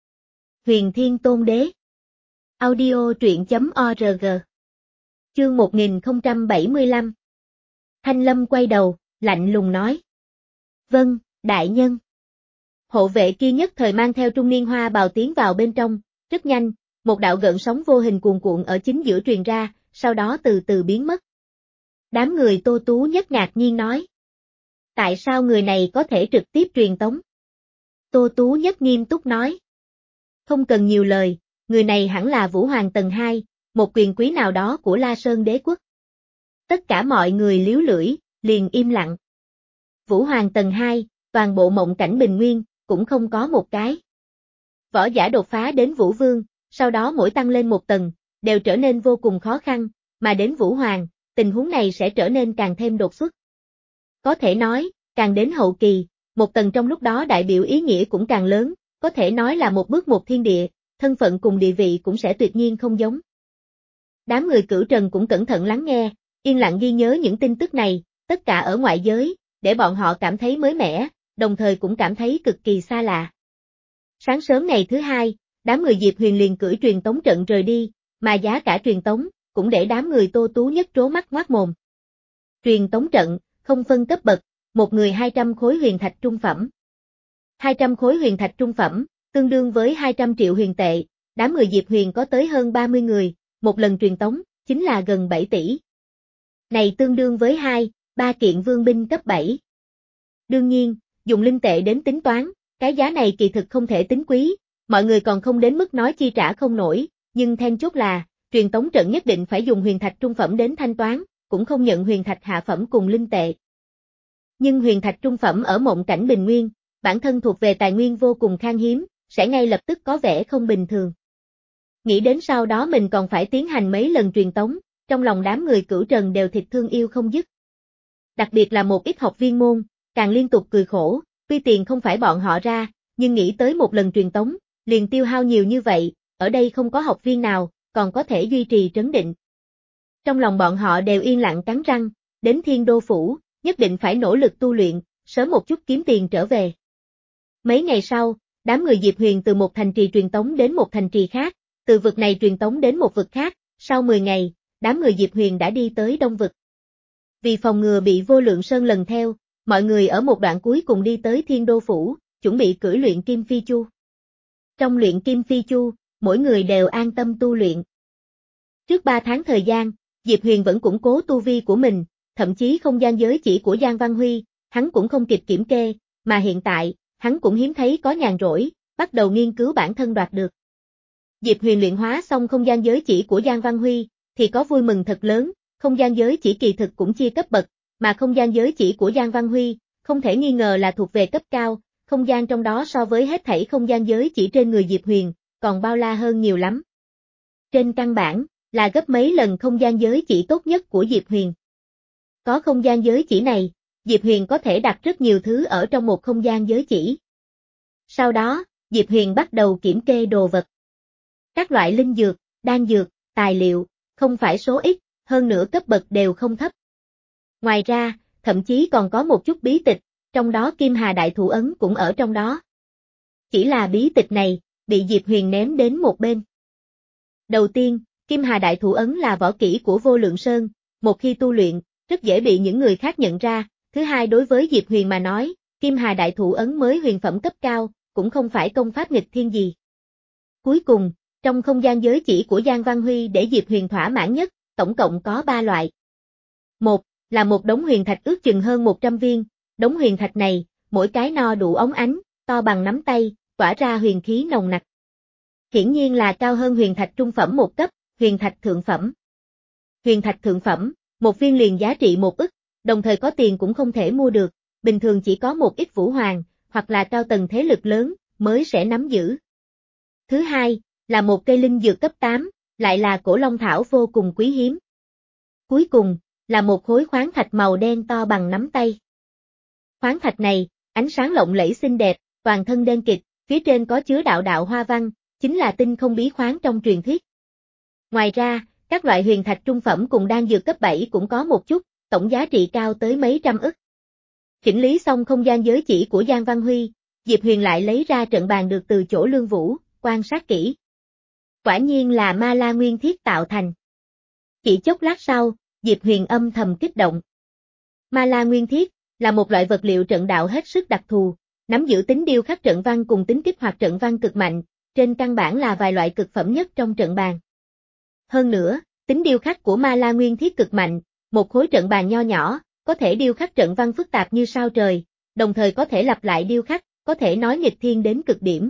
Huyền Thiên Tôn Đế. Audio truyện chấm org. Chương một nghìn không trăm bảy mươi lăm. Thanh Lâm quay đầu, lạnh lùng nói. Vâng, đại nhân. Hộ vệ kia nhất thời mang theo trung niên hoa bào tiến vào bên trong, rất nhanh, một đạo gợn sóng vô hình cuồn cuộn ở chính giữa truyền ra, sau đó từ từ biến mất. Đám người Tô Tú Nhất ngạc nhiên nói. Tại sao người này có thể trực tiếp truyền tống? Tô Tú Nhất nghiêm túc nói. Không cần nhiều lời, người này hẳn là Vũ Hoàng tầng hai, một quyền quý nào đó của La Sơn đế quốc. Tất cả mọi người liếu lưỡi, liền im lặng. Vũ Hoàng tầng hai, toàn bộ mộng cảnh bình nguyên, cũng không có một cái. Võ giả đột phá đến Vũ Vương, sau đó mỗi tăng lên một tầng, đều trở nên vô cùng khó khăn, mà đến Vũ Hoàng, tình huống này sẽ trở nên càng thêm đột xuất. Có thể nói, càng đến hậu kỳ, một tầng trong lúc đó đại biểu ý nghĩa cũng càng lớn, có thể nói là một bước một thiên địa, thân phận cùng địa vị cũng sẽ tuyệt nhiên không giống. Đám người Cửu Trần cũng cẩn thận lắng nghe, yên lặng ghi nhớ những tin tức này, tất cả ở ngoại giới, để bọn họ cảm thấy mới mẻ, đồng thời cũng cảm thấy cực kỳ xa lạ. Sáng sớm ngày thứ hai, đám người Diệp Huyền liền cưỡi truyền tống trận rời đi, mà giá cả truyền tống, cũng để đám người Tô Tú Nhất trố mắt ngoác mồm. Truyền tống trận, không phân cấp bậc, một người hai trăm khối huyền thạch trung phẩm. hai trăm khối huyền thạch trung phẩm, tương đương với hai trăm triệu huyền tệ, đám người Diệp Huyền có tới hơn ba mươi người, một lần truyền tống, chính là gần bảy tỷ. Này tương đương với hai, ba kiện vương binh cấp bảy. Đương nhiên, dùng linh tệ đến tính toán, cái giá này kỳ thực không thể tính quý, mọi người còn không đến mức nói chi trả không nổi, nhưng then chốt là, truyền tống trận nhất định phải dùng huyền thạch trung phẩm đến thanh toán, cũng không nhận huyền thạch hạ phẩm cùng linh tệ. Nhưng huyền thạch trung phẩm ở mộng cảnh bình nguyên, bản thân thuộc về tài nguyên vô cùng khan hiếm, sẽ ngay lập tức có vẻ không bình thường. Nghĩ đến sau đó mình còn phải tiến hành mấy lần truyền tống, trong lòng đám người Cửu Trần đều thịt thương yêu không dứt. Đặc biệt là một ít học viên môn, càng liên tục cười khổ, tuy tiền không phải bọn họ ra, nhưng nghĩ tới một lần truyền tống, liền tiêu hao nhiều như vậy, ở đây không có học viên nào, còn có thể duy trì trấn định. Trong lòng bọn họ đều yên lặng cắn răng, đến Thiên Đô Phủ, nhất định phải nỗ lực tu luyện, sớm một chút kiếm tiền trở về. Mấy ngày sau, đám người Diệp Huyền từ một thành trì truyền tống đến một thành trì khác, từ vực này truyền tống đến một vực khác, sau mười ngày, đám người Diệp Huyền đã đi tới Đông vực. Vì phòng ngừa bị Vô Lượng Sơn lần theo, mọi người ở một đoạn cuối cùng đi tới Thiên Đô Phủ, chuẩn bị cưỡi luyện Kim Phi Chu. Trong luyện Kim Phi Chu, mỗi người đều an tâm tu luyện. Trước ba tháng thời gian, Diệp Huyền vẫn củng cố tu vi của mình, thậm chí không gian giới chỉ của Giang Văn Huy, hắn cũng không kịp kiểm kê, mà hiện tại, hắn cũng hiếm thấy có nhàn rỗi, bắt đầu nghiên cứu bản thân đoạt được. Diệp Huyền luyện hóa xong không gian giới chỉ của Giang Văn Huy, thì có vui mừng thật lớn, không gian giới chỉ kỳ thực cũng chia cấp bậc, mà không gian giới chỉ của Giang Văn Huy, không thể nghi ngờ là thuộc về cấp cao, không gian trong đó so với hết thảy không gian giới chỉ trên người Diệp Huyền, còn bao la hơn nhiều lắm. Trên căn bản, là gấp mấy lần không gian giới chỉ tốt nhất của Diệp Huyền. Có không gian giới chỉ này, Diệp Huyền có thể đặt rất nhiều thứ ở trong một không gian giới chỉ. Sau đó, Diệp Huyền bắt đầu kiểm kê đồ vật. Các loại linh dược, đan dược, tài liệu, không phải số ít, hơn nữa cấp bậc đều không thấp. Ngoài ra, thậm chí còn có một chút bí tịch, trong đó Kim Hà Đại Thủ Ấn cũng ở trong đó. Chỉ là bí tịch này, bị Diệp Huyền ném đến một bên. Đầu tiên, Kim Hà Đại Thủ Ấn là võ kỹ của Vô Lượng Sơn, một khi tu luyện, rất dễ bị những người khác nhận ra. Thứ hai, đối với Diệp Huyền mà nói, Kim Hà Đại Thủ Ấn mới huyền phẩm cấp cao, cũng không phải công pháp nghịch thiên gì. Cuối cùng, trong không gian giới chỉ của Giang Văn Huy để Diệp Huyền thỏa mãn nhất, tổng cộng có ba loại. Một, là một đống huyền thạch ước chừng hơn một trăm viên, đống huyền thạch này, mỗi cái no đủ óng ánh, to bằng nắm tay, tỏa ra huyền khí nồng nặc. Hiển nhiên là cao hơn huyền thạch trung phẩm một cấp, huyền thạch thượng phẩm. Huyền thạch thượng phẩm, một viên liền giá trị một ức, đồng thời có tiền cũng không thể mua được, bình thường chỉ có một ít vũ hoàng, hoặc là cao tầng thế lực lớn, mới sẽ nắm giữ. Thứ hai, là một cây linh dược cấp tám, lại là cổ long thảo vô cùng quý hiếm. Cuối cùng, là một khối khoáng thạch màu đen to bằng nắm tay. Khoáng thạch này, ánh sáng lộng lẫy xinh đẹp, toàn thân đen kịt, phía trên có chứa đạo đạo hoa văn, chính là tinh không bí khoáng trong truyền thuyết. Ngoài ra, các loại huyền thạch trung phẩm cùng đan dược cấp bảy cũng có một chút, tổng giá trị cao tới mấy trăm ức. Chỉnh lý xong không gian giới chỉ của Giang Văn Huy, Diệp Huyền lại lấy ra trận bàn được từ chỗ Lương Vũ, quan sát kỹ. Quả nhiên là ma la nguyên thiết tạo thành. Chỉ chốc lát sau, Diệp Huyền âm thầm kích động. Ma la nguyên thiết là một loại vật liệu trận đạo hết sức đặc thù, nắm giữ tính điêu khắc trận văn cùng tính kích hoạt trận văn cực mạnh, trên căn bản là vài loại cực phẩm nhất trong trận bàn. Hơn nữa, tính điêu khắc của ma la nguyên thiết cực mạnh, một khối trận bàn nho nhỏ, có thể điêu khắc trận văn phức tạp như sao trời, đồng thời có thể lặp lại điêu khắc, có thể nói nghịch thiên đến cực điểm.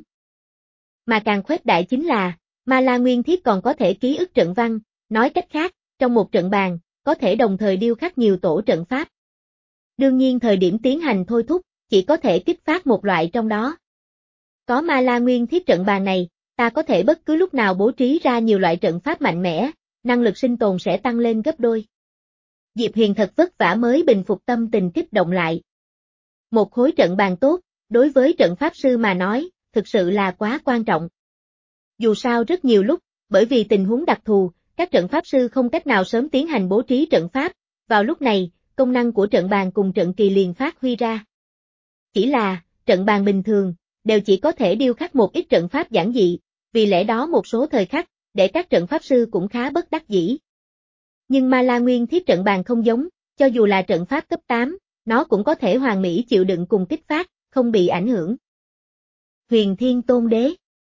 Mà càng khuếch đại chính là, ma la nguyên thiết còn có thể ký ức trận văn, nói cách khác, trong một trận bàn, có thể đồng thời điêu khắc nhiều tổ trận pháp. Đương nhiên thời điểm tiến hành thôi thúc, chỉ có thể kích phát một loại trong đó. Có ma la nguyên thiết trận bàn này, ta có thể bất cứ lúc nào bố trí ra nhiều loại trận pháp mạnh mẽ, năng lực sinh tồn sẽ tăng lên gấp đôi. Diệp Huyền thật vất vả mới bình phục tâm tình kích động lại. Một khối trận bàn tốt, đối với trận pháp sư mà nói, thực sự là quá quan trọng. Dù sao rất nhiều lúc, bởi vì tình huống đặc thù, các trận pháp sư không cách nào sớm tiến hành bố trí trận pháp, vào lúc này, công năng của trận bàn cùng trận kỳ liền phát huy ra. Chỉ là, trận bàn bình thường, đều chỉ có thể điêu khắc một ít trận pháp giản dị, vì lẽ đó một số thời khắc, để các trận pháp sư cũng khá bất đắc dĩ. Nhưng ma la nguyên thiết trận bàn không giống, cho dù là trận pháp cấp tám, nó cũng có thể hoàn mỹ chịu đựng cùng kích phát, không bị ảnh hưởng. Huyền Thiên Tôn Đế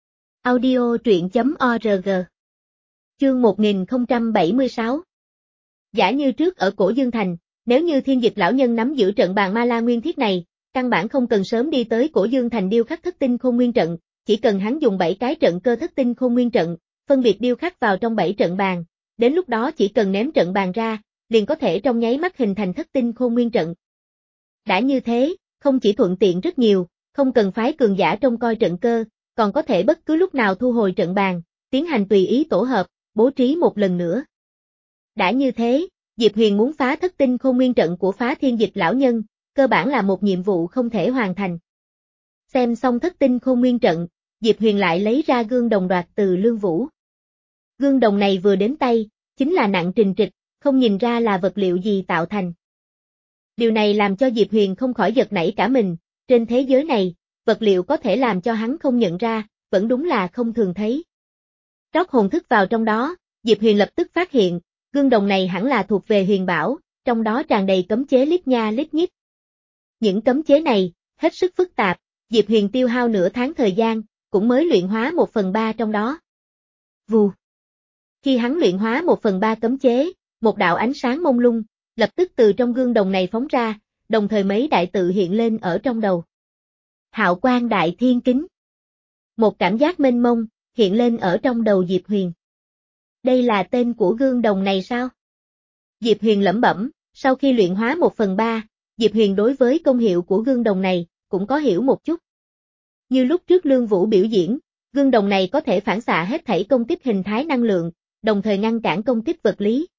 Audio truyện chấm org Chương một nghìn không trăm bảy mươi sáu Giả như trước ở Cổ Dương Thành, nếu như Thiên Dịch lão nhân nắm giữ trận bàn ma la nguyên thiết này, căn bản không cần sớm đi tới Cổ Dương Thành điêu khắc thất tinh khôn nguyên trận, chỉ cần hắn dùng bảy cái trận cơ thất tinh khôn nguyên trận, phân biệt điêu khắc vào trong bảy trận bàn, đến lúc đó chỉ cần ném trận bàn ra, liền có thể trong nháy mắt hình thành thất tinh khôn nguyên trận. Đã như thế, không chỉ thuận tiện rất nhiều, không cần phái cường giả trông coi trận cơ, còn có thể bất cứ lúc nào thu hồi trận bàn, tiến hành tùy ý tổ hợp, bố trí một lần nữa. Đã như thế, Diệp Huyền muốn phá thất tinh khôn nguyên trận của Phá Thiên Dịch lão nhân, cơ bản là một nhiệm vụ không thể hoàn thành. Xem xong thất tinh khôn nguyên trận, Diệp Huyền lại lấy ra gương đồng đoạt từ Lương Vũ. Gương đồng này vừa đến tay, chính là nặng trình trịch, không nhìn ra là vật liệu gì tạo thành. Điều này làm cho Diệp Huyền không khỏi giật nảy cả mình, trên thế giới này, vật liệu có thể làm cho hắn không nhận ra, vẫn đúng là không thường thấy. Rót hồn thức vào trong đó, Diệp Huyền lập tức phát hiện, gương đồng này hẳn là thuộc về huyền bảo, trong đó tràn đầy cấm chế lít nha lít nhít. Những cấm chế này, hết sức phức tạp, Diệp Huyền tiêu hao nửa tháng thời gian, cũng mới luyện hóa một phần ba trong đó. Vù. Khi hắn luyện hóa một phần ba cấm chế, một đạo ánh sáng mông lung, lập tức từ trong gương đồng này phóng ra, đồng thời mấy đại tự hiện lên ở trong đầu. Hạo Quang Đại Thiên Kính. Một cảm giác mênh mông, hiện lên ở trong đầu Diệp Huyền. Đây là tên của gương đồng này sao? Diệp Huyền lẩm bẩm, sau khi luyện hóa một phần ba, Diệp Huyền đối với công hiệu của gương đồng này, cũng có hiểu một chút. Như lúc trước Lương Vũ biểu diễn, gương đồng này có thể phản xạ hết thảy công kích hình thái năng lượng, đồng thời ngăn cản công kích vật lý.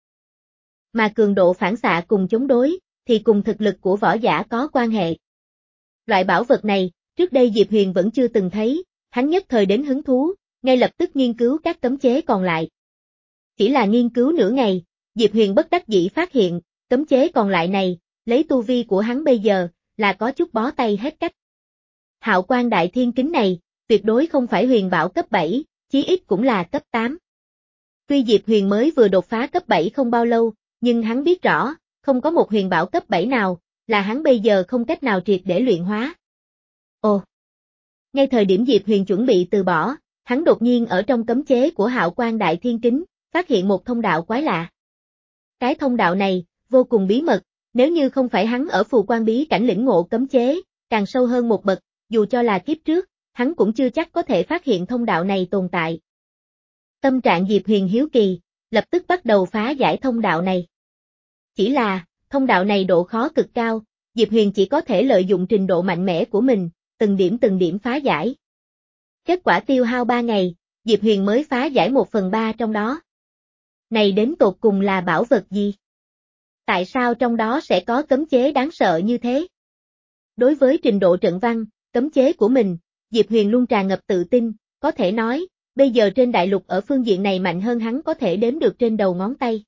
Mà cường độ phản xạ cùng chống đối, thì cùng thực lực của võ giả có quan hệ. Loại bảo vật này, trước đây Diệp Huyền vẫn chưa từng thấy, hắn nhất thời đến hứng thú, ngay lập tức nghiên cứu các cấm chế còn lại. Chỉ là nghiên cứu nửa ngày, Diệp Huyền bất đắc dĩ phát hiện, cấm chế còn lại này, lấy tu vi của hắn bây giờ, là có chút bó tay hết cách. Hạo Quang Đại Thiên Kính này, tuyệt đối không phải huyền bảo cấp bảy, chí ít cũng là cấp tám. Tuy Diệp Huyền mới vừa đột phá cấp bảy không bao lâu, nhưng hắn biết rõ, không có một huyền bảo cấp bảy nào, là hắn bây giờ không cách nào triệt để luyện hóa. Ồ! Ngay thời điểm Diệp Huyền chuẩn bị từ bỏ, hắn đột nhiên ở trong cấm chế của Hạo Quang Đại Thiên Kính, phát hiện một thông đạo quái lạ. Cái thông đạo này, vô cùng bí mật, nếu như không phải hắn ở phù quan bí cảnh lĩnh ngộ cấm chế, càng sâu hơn một bậc, dù cho là kiếp trước, hắn cũng chưa chắc có thể phát hiện thông đạo này tồn tại. Tâm trạng Diệp Huyền hiếu kỳ, lập tức bắt đầu phá giải thông đạo này. Chỉ là, thông đạo này độ khó cực cao, Diệp Huyền chỉ có thể lợi dụng trình độ mạnh mẽ của mình, từng điểm từng điểm phá giải. Kết quả tiêu hao ba ngày, Diệp Huyền mới phá giải một phần ba trong đó. Này đến tột cùng là bảo vật gì? Tại sao trong đó sẽ có cấm chế đáng sợ như thế? Đối với trình độ trận văn, cấm chế của mình, Diệp Huyền luôn tràn ngập tự tin, có thể nói, bây giờ trên đại lục ở phương diện này mạnh hơn hắn có thể đếm được trên đầu ngón tay.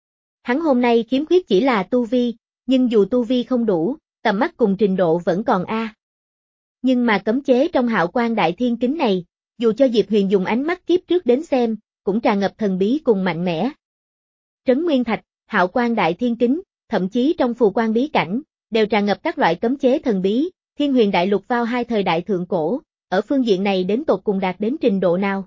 Hắn hôm nay khiếm khuyết chỉ là tu vi, nhưng dù tu vi không đủ, tầm mắt cùng trình độ vẫn còn A. Nhưng mà cấm chế trong Hạo Quang Đại Thiên Kính này, dù cho Diệp Huyền dùng ánh mắt kiếp trước đến xem, cũng tràn ngập thần bí cùng mạnh mẽ. Trấn Nguyên Thạch, Hạo Quang Đại Thiên Kính, thậm chí trong phù quan bí cảnh, đều tràn ngập các loại cấm chế thần bí, Thiên Huyền Đại Lục vào hai thời đại thượng cổ, ở phương diện này đến tột cùng đạt đến trình độ nào?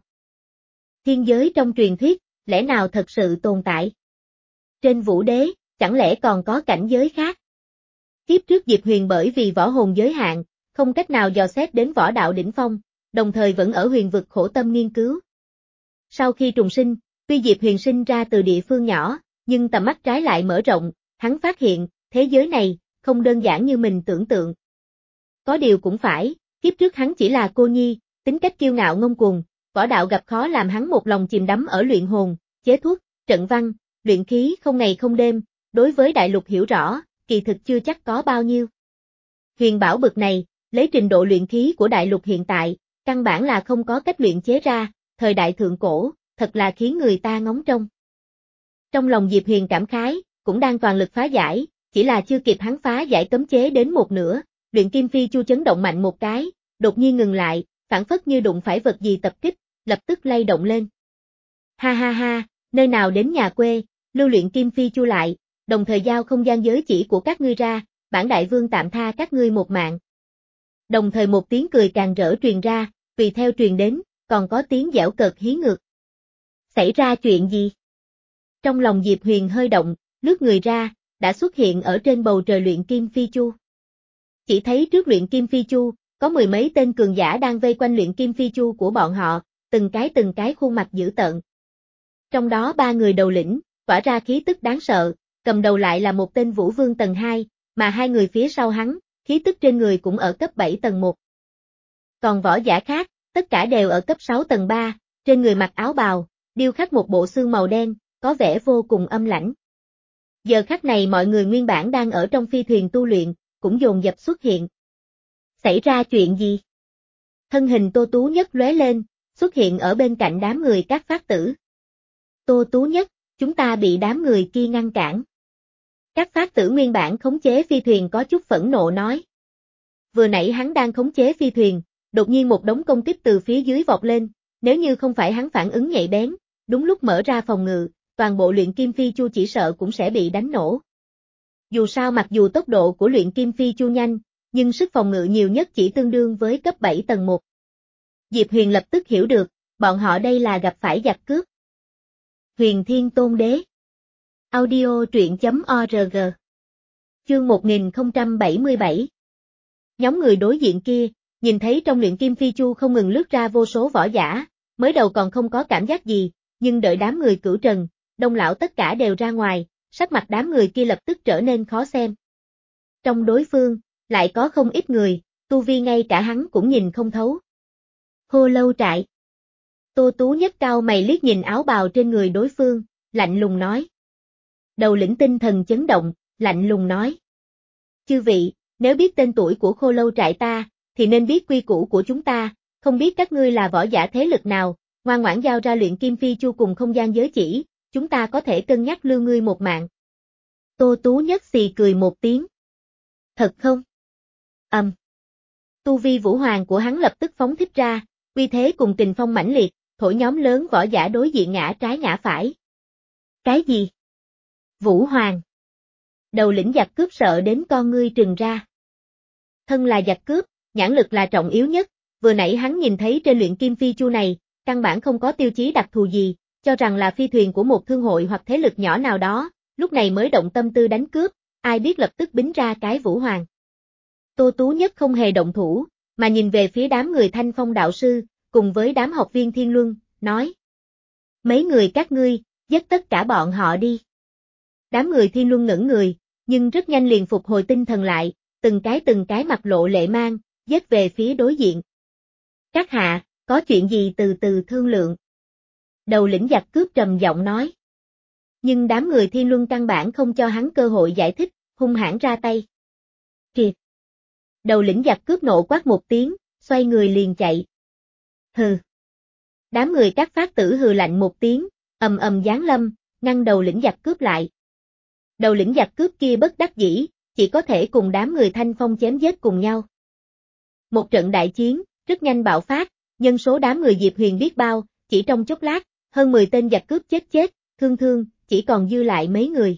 Thiên giới trong truyền thuyết, lẽ nào thật sự tồn tại? Trên vũ đế, chẳng lẽ còn có cảnh giới khác? Kiếp trước Diệp Huyền bởi vì võ hồn giới hạn, không cách nào dò xét đến võ đạo đỉnh phong, đồng thời vẫn ở huyền vực khổ tâm nghiên cứu. Sau khi trùng sinh, tuy Diệp Huyền sinh ra từ địa phương nhỏ, nhưng tầm mắt trái lại mở rộng, hắn phát hiện, thế giới này, không đơn giản như mình tưởng tượng. Có điều cũng phải, kiếp trước hắn chỉ là cô nhi, tính cách kiêu ngạo ngông cuồng, võ đạo gặp khó làm hắn một lòng chìm đắm ở luyện hồn, chế thuốc, trận văn, luyện khí không ngày không đêm, đối với đại lục hiểu rõ, kỳ thực chưa chắc có bao nhiêu. Huyền bảo bực này, lấy trình độ luyện khí của đại lục hiện tại, căn bản là không có cách luyện chế ra, thời đại thượng cổ, thật là khiến người ta ngóng trông. Trong lòng Diệp Huyền cảm khái, cũng đang toàn lực phá giải, chỉ là chưa kịp hắn phá giải cấm chế đến một nửa, luyện kim phi chu chấn động mạnh một cái, đột nhiên ngừng lại, phản phất như đụng phải vật gì tập kích, lập tức lay động lên. Ha ha ha, nơi nào đến nhà quê, lưu luyện kim phi chu lại, đồng thời giao không gian giới chỉ của các ngươi ra, bản đại vương tạm tha các ngươi một mạng. Đồng thời một tiếng cười càng rỡ truyền ra, tùy theo truyền đến, còn có tiếng giễu cợt hí ngược. Xảy ra chuyện gì? Trong lòng Diệp Huyền hơi động, lướt người ra, đã xuất hiện ở trên bầu trời luyện kim phi chu. Chỉ thấy trước luyện kim phi chu, có mười mấy tên cường giả đang vây quanh luyện kim phi chu của bọn họ, từng cái từng cái khuôn mặt dữ tợn. Trong đó ba người đầu lĩnh, tỏa ra khí tức đáng sợ, cầm đầu lại là một tên Vũ Vương tầng hai, mà hai người phía sau hắn, khí tức trên người cũng ở cấp bảy tầng một. Còn võ giả khác, tất cả đều ở cấp sáu tầng ba, trên người mặc áo bào, điêu khắc một bộ xương màu đen, có vẻ vô cùng âm lãnh. Giờ khắc này mọi người nguyên bản đang ở trong phi thuyền tu luyện, cũng dồn dập xuất hiện. Xảy ra chuyện gì? Thân hình Tô Tú Nhất lóe lên, xuất hiện ở bên cạnh đám người các phát tử. Tô Tú Nhất, chúng ta bị đám người kia ngăn cản. Các phát tử nguyên bản khống chế phi thuyền có chút phẫn nộ nói. Vừa nãy hắn đang khống chế phi thuyền, đột nhiên một đống công kích từ phía dưới vọt lên, nếu như không phải hắn phản ứng nhạy bén, đúng lúc mở ra phòng ngự, toàn bộ luyện kim phi chu chỉ sợ cũng sẽ bị đánh nổ. Dù sao mặc dù tốc độ của luyện kim phi chu nhanh, nhưng sức phòng ngự nhiều nhất chỉ tương đương với cấp bảy tầng một. Diệp Huyền lập tức hiểu được, bọn họ đây là gặp phải giặc cướp. Huyền Thiên Tôn Đế. Audio truyện chấm org. Chương một nghìn không trăm bảy mươi bảy. Nhóm người đối diện kia, nhìn thấy trong luyện kim phi chu không ngừng lướt ra vô số võ giả, mới đầu còn không có cảm giác gì, nhưng đợi đám người Cửu Trần, Đông lão tất cả đều ra ngoài, sắc mặt đám người kia lập tức trở nên khó xem. Trong đối phương, lại có không ít người, tu vi ngay cả hắn cũng nhìn không thấu. Khô Lâu Trại. Tô Tú Nhất cao mày liếc nhìn áo bào trên người đối phương, lạnh lùng nói. Đầu lĩnh tinh thần chấn động, lạnh lùng nói. Chư vị, nếu biết tên tuổi của Khô Lâu Trại ta, thì nên biết quy củ của chúng ta, không biết các ngươi là võ giả thế lực nào, ngoan ngoãn giao ra luyện kim phi chu cùng không gian giới chỉ, chúng ta có thể cân nhắc lưu ngươi một mạng. Tô Tú Nhất xì cười một tiếng. Thật không? Ầm. Um. Tu vi vũ hoàng của hắn lập tức phóng thích ra, uy thế cùng kình phong mãnh liệt, thổi nhóm lớn võ giả đối diện ngã trái ngã phải. Cái gì? Vũ hoàng. Đầu lĩnh giặc cướp sợ đến con ngươi trừng ra. Thân là giặc cướp, nhãn lực là trọng yếu nhất, vừa nãy hắn nhìn thấy trên luyện kim phi chu này, căn bản không có tiêu chí đặc thù gì, cho rằng là phi thuyền của một thương hội hoặc thế lực nhỏ nào đó, lúc này mới động tâm tư đánh cướp, ai biết lập tức bính ra cái Vũ Hoàng. Tô Tú Nhất không hề động thủ, mà nhìn về phía đám người Thanh Phong đạo sư, cùng với đám học viên Thiên Luân, nói. Mấy người các ngươi, giết tất cả bọn họ đi. Đám người Thiên Luân ngẩn người, nhưng rất nhanh liền phục hồi tinh thần lại, từng cái từng cái mặt lộ lệ mang, giết về phía đối diện. Các hạ, có chuyện gì từ từ thương lượng. Đầu lĩnh giặc cướp trầm giọng nói. Nhưng đám người Thiên Luân căn bản không cho hắn cơ hội giải thích, hung hãn ra tay. Triệt. Đầu lĩnh giặc cướp nộ quát một tiếng, xoay người liền chạy. Hừ. Đám người các phát tử hừ lạnh một tiếng, ầm ầm giáng lâm, ngăn đầu lĩnh giặc cướp lại. Đầu lĩnh giặc cướp kia bất đắc dĩ, chỉ có thể cùng đám người Thanh Phong chém giết cùng nhau. Một trận đại chiến, rất nhanh bạo phát, nhân số đám người Diệp Huyền biết bao, chỉ trong chốc lát, hơn mười tên giặc cướp chết chết, thương thương, chỉ còn dư lại mấy người.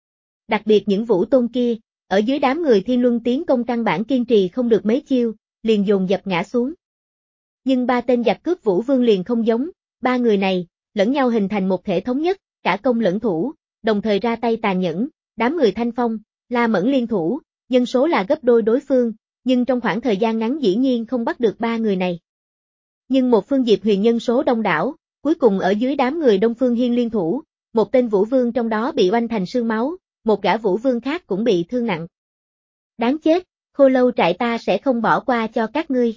Đặc biệt những vũ tôn kia, ở dưới đám người Thiên Luân tiến công căn bản kiên trì không được mấy chiêu, liền dồn dập ngã xuống. Nhưng ba tên giặc cướp Vũ Vương liền không giống, ba người này, lẫn nhau hình thành một thể thống nhất, cả công lẫn thủ, đồng thời ra tay tàn nhẫn, đám người Thanh Phong, La Mẫn liên thủ, nhân số là gấp đôi đối phương, nhưng trong khoảng thời gian ngắn dĩ nhiên không bắt được ba người này. Nhưng một phương Diệp Huyền nhân số đông đảo, cuối cùng ở dưới đám người Đông Phương Hiên liên thủ, một tên Vũ Vương trong đó bị oanh thành sương máu, một gã Vũ Vương khác cũng bị thương nặng. Đáng chết, Khô Lâu trại ta sẽ không bỏ qua cho các ngươi.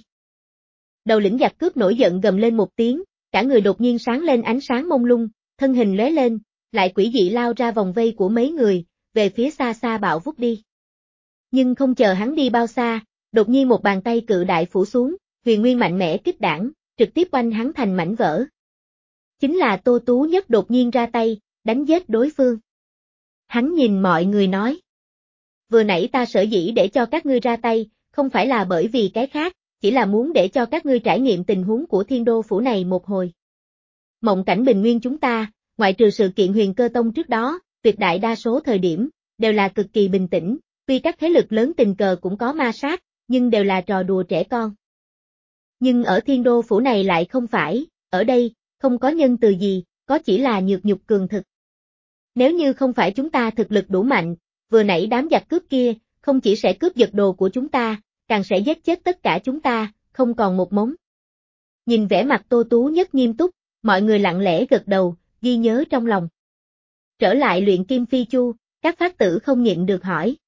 Đầu lĩnh giặc cướp nổi giận gầm lên một tiếng, cả người đột nhiên sáng lên ánh sáng mông lung, thân hình lóe lên, lại quỷ dị lao ra vòng vây của mấy người, về phía xa xa bạo vút đi. Nhưng không chờ hắn đi bao xa, đột nhiên một bàn tay cự đại phủ xuống, huyền nguyên mạnh mẽ kích đảng, trực tiếp oanh hắn thành mảnh vỡ. Chính là Tô Tú Nhất đột nhiên ra tay, đánh giết đối phương. Hắn nhìn mọi người nói. Vừa nãy ta sở dĩ để cho các ngươi ra tay, không phải là bởi vì cái khác, chỉ là muốn để cho các ngươi trải nghiệm tình huống của Thiên Đô Phủ này một hồi. Mộng cảnh bình nguyên chúng ta, ngoại trừ sự kiện Huyền Cơ Tông trước đó, tuyệt đại đa số thời điểm, đều là cực kỳ bình tĩnh, tuy các thế lực lớn tình cờ cũng có ma sát, nhưng đều là trò đùa trẻ con. Nhưng ở Thiên Đô Phủ này lại không phải, ở đây, không có nhân từ gì, có chỉ là nhược nhục cường thực. Nếu như không phải chúng ta thực lực đủ mạnh, vừa nãy đám giặc cướp kia, không chỉ sẽ cướp giật đồ của chúng ta, càng sẽ giết chết tất cả chúng ta, không còn một mống. Nhìn vẻ mặt Tô Tú Nhất nghiêm túc, mọi người lặng lẽ gật đầu, ghi nhớ trong lòng. Trở lại luyện kim phi chu, các phát tử không nhịn được hỏi.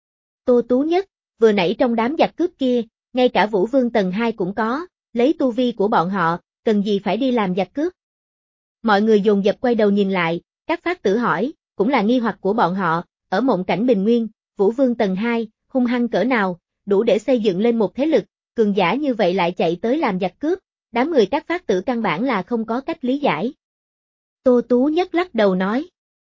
Tô Tú Nhất, vừa nãy trong đám giặc cướp kia, ngay cả Vũ Vương tầng hai cũng có, lấy tu vi của bọn họ, cần gì phải đi làm giặc cướp. Mọi người dồn dập quay đầu nhìn lại, các phát tử hỏi, cũng là nghi hoặc của bọn họ, ở mộng cảnh bình nguyên, Vũ Vương tầng hai, hung hăng cỡ nào, đủ để xây dựng lên một thế lực, cường giả như vậy lại chạy tới làm giặc cướp, đám người các phát tử căn bản là không có cách lý giải. Tô Tú Nhất lắc đầu nói.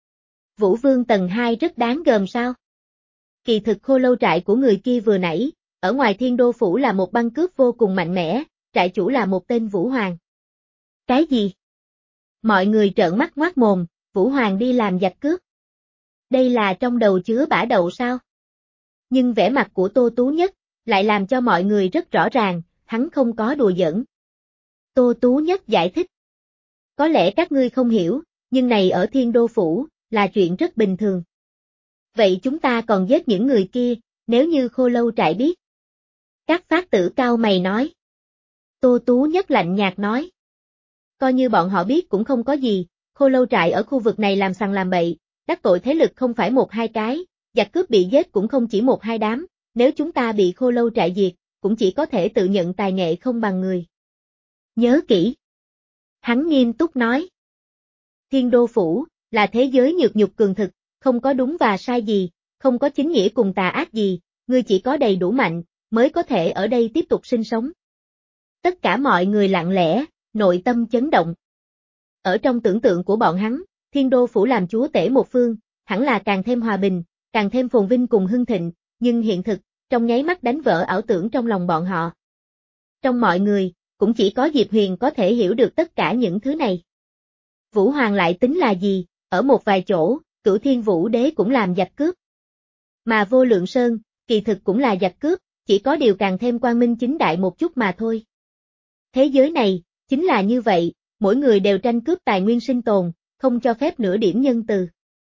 Vũ Vương tầng hai rất đáng gờm sao? Kỳ thực Khô Lâu trại của người kia vừa nãy, ở ngoài Thiên Đô Phủ là một băng cướp vô cùng mạnh mẽ, trại chủ là một tên Vũ Hoàng. Cái gì? Mọi người trợn mắt ngoác mồm, Vũ Hoàng đi làm giặc cướp. Đây là trong đầu chứa bã đậu sao? Nhưng vẻ mặt của Tô Tú Nhất, lại làm cho mọi người rất rõ ràng, hắn không có đùa giỡn. Tô Tú Nhất giải thích. Có lẽ các ngươi không hiểu, nhưng này ở Thiên Đô Phủ, là chuyện rất bình thường. Vậy chúng ta còn giết những người kia, nếu như Khô Lâu trại biết. Các phát tử cao mày nói. Tô Tú Nhất lạnh nhạt nói. Coi như bọn họ biết cũng không có gì, Khô Lâu trại ở khu vực này làm sằng làm bậy, đắc tội thế lực không phải một hai cái, giặc cướp bị giết cũng không chỉ một hai đám, nếu chúng ta bị Khô Lâu trại diệt, cũng chỉ có thể tự nhận tài nghệ không bằng người. Nhớ kỹ. Hắn nghiêm túc nói. Thiên Đô Phủ, là thế giới nhược nhục cường thực, không có đúng và sai gì, không có chính nghĩa cùng tà ác gì, ngươi chỉ có đầy đủ mạnh, mới có thể ở đây tiếp tục sinh sống. Tất cả mọi người lặng lẽ, nội tâm chấn động. Ở trong tưởng tượng của bọn hắn, Thiên Đô Phủ làm chúa tể một phương, hẳn là càng thêm hòa bình, càng thêm phồn vinh cùng hưng thịnh, nhưng hiện thực, trong nháy mắt đánh vỡ ảo tưởng trong lòng bọn họ. Trong mọi người, cũng chỉ có Diệp Huyền có thể hiểu được tất cả những thứ này. Vũ Hoàng lại tính là gì, ở một vài chỗ, Cửu Thiên Vũ Đế cũng làm giặc cướp. Mà Vô Lượng Sơn, kỳ thực cũng là giặc cướp, chỉ có điều càng thêm quang minh chính đại một chút mà thôi. Thế giới này, chính là như vậy, mỗi người đều tranh cướp tài nguyên sinh tồn, không cho phép nửa điểm nhân từ.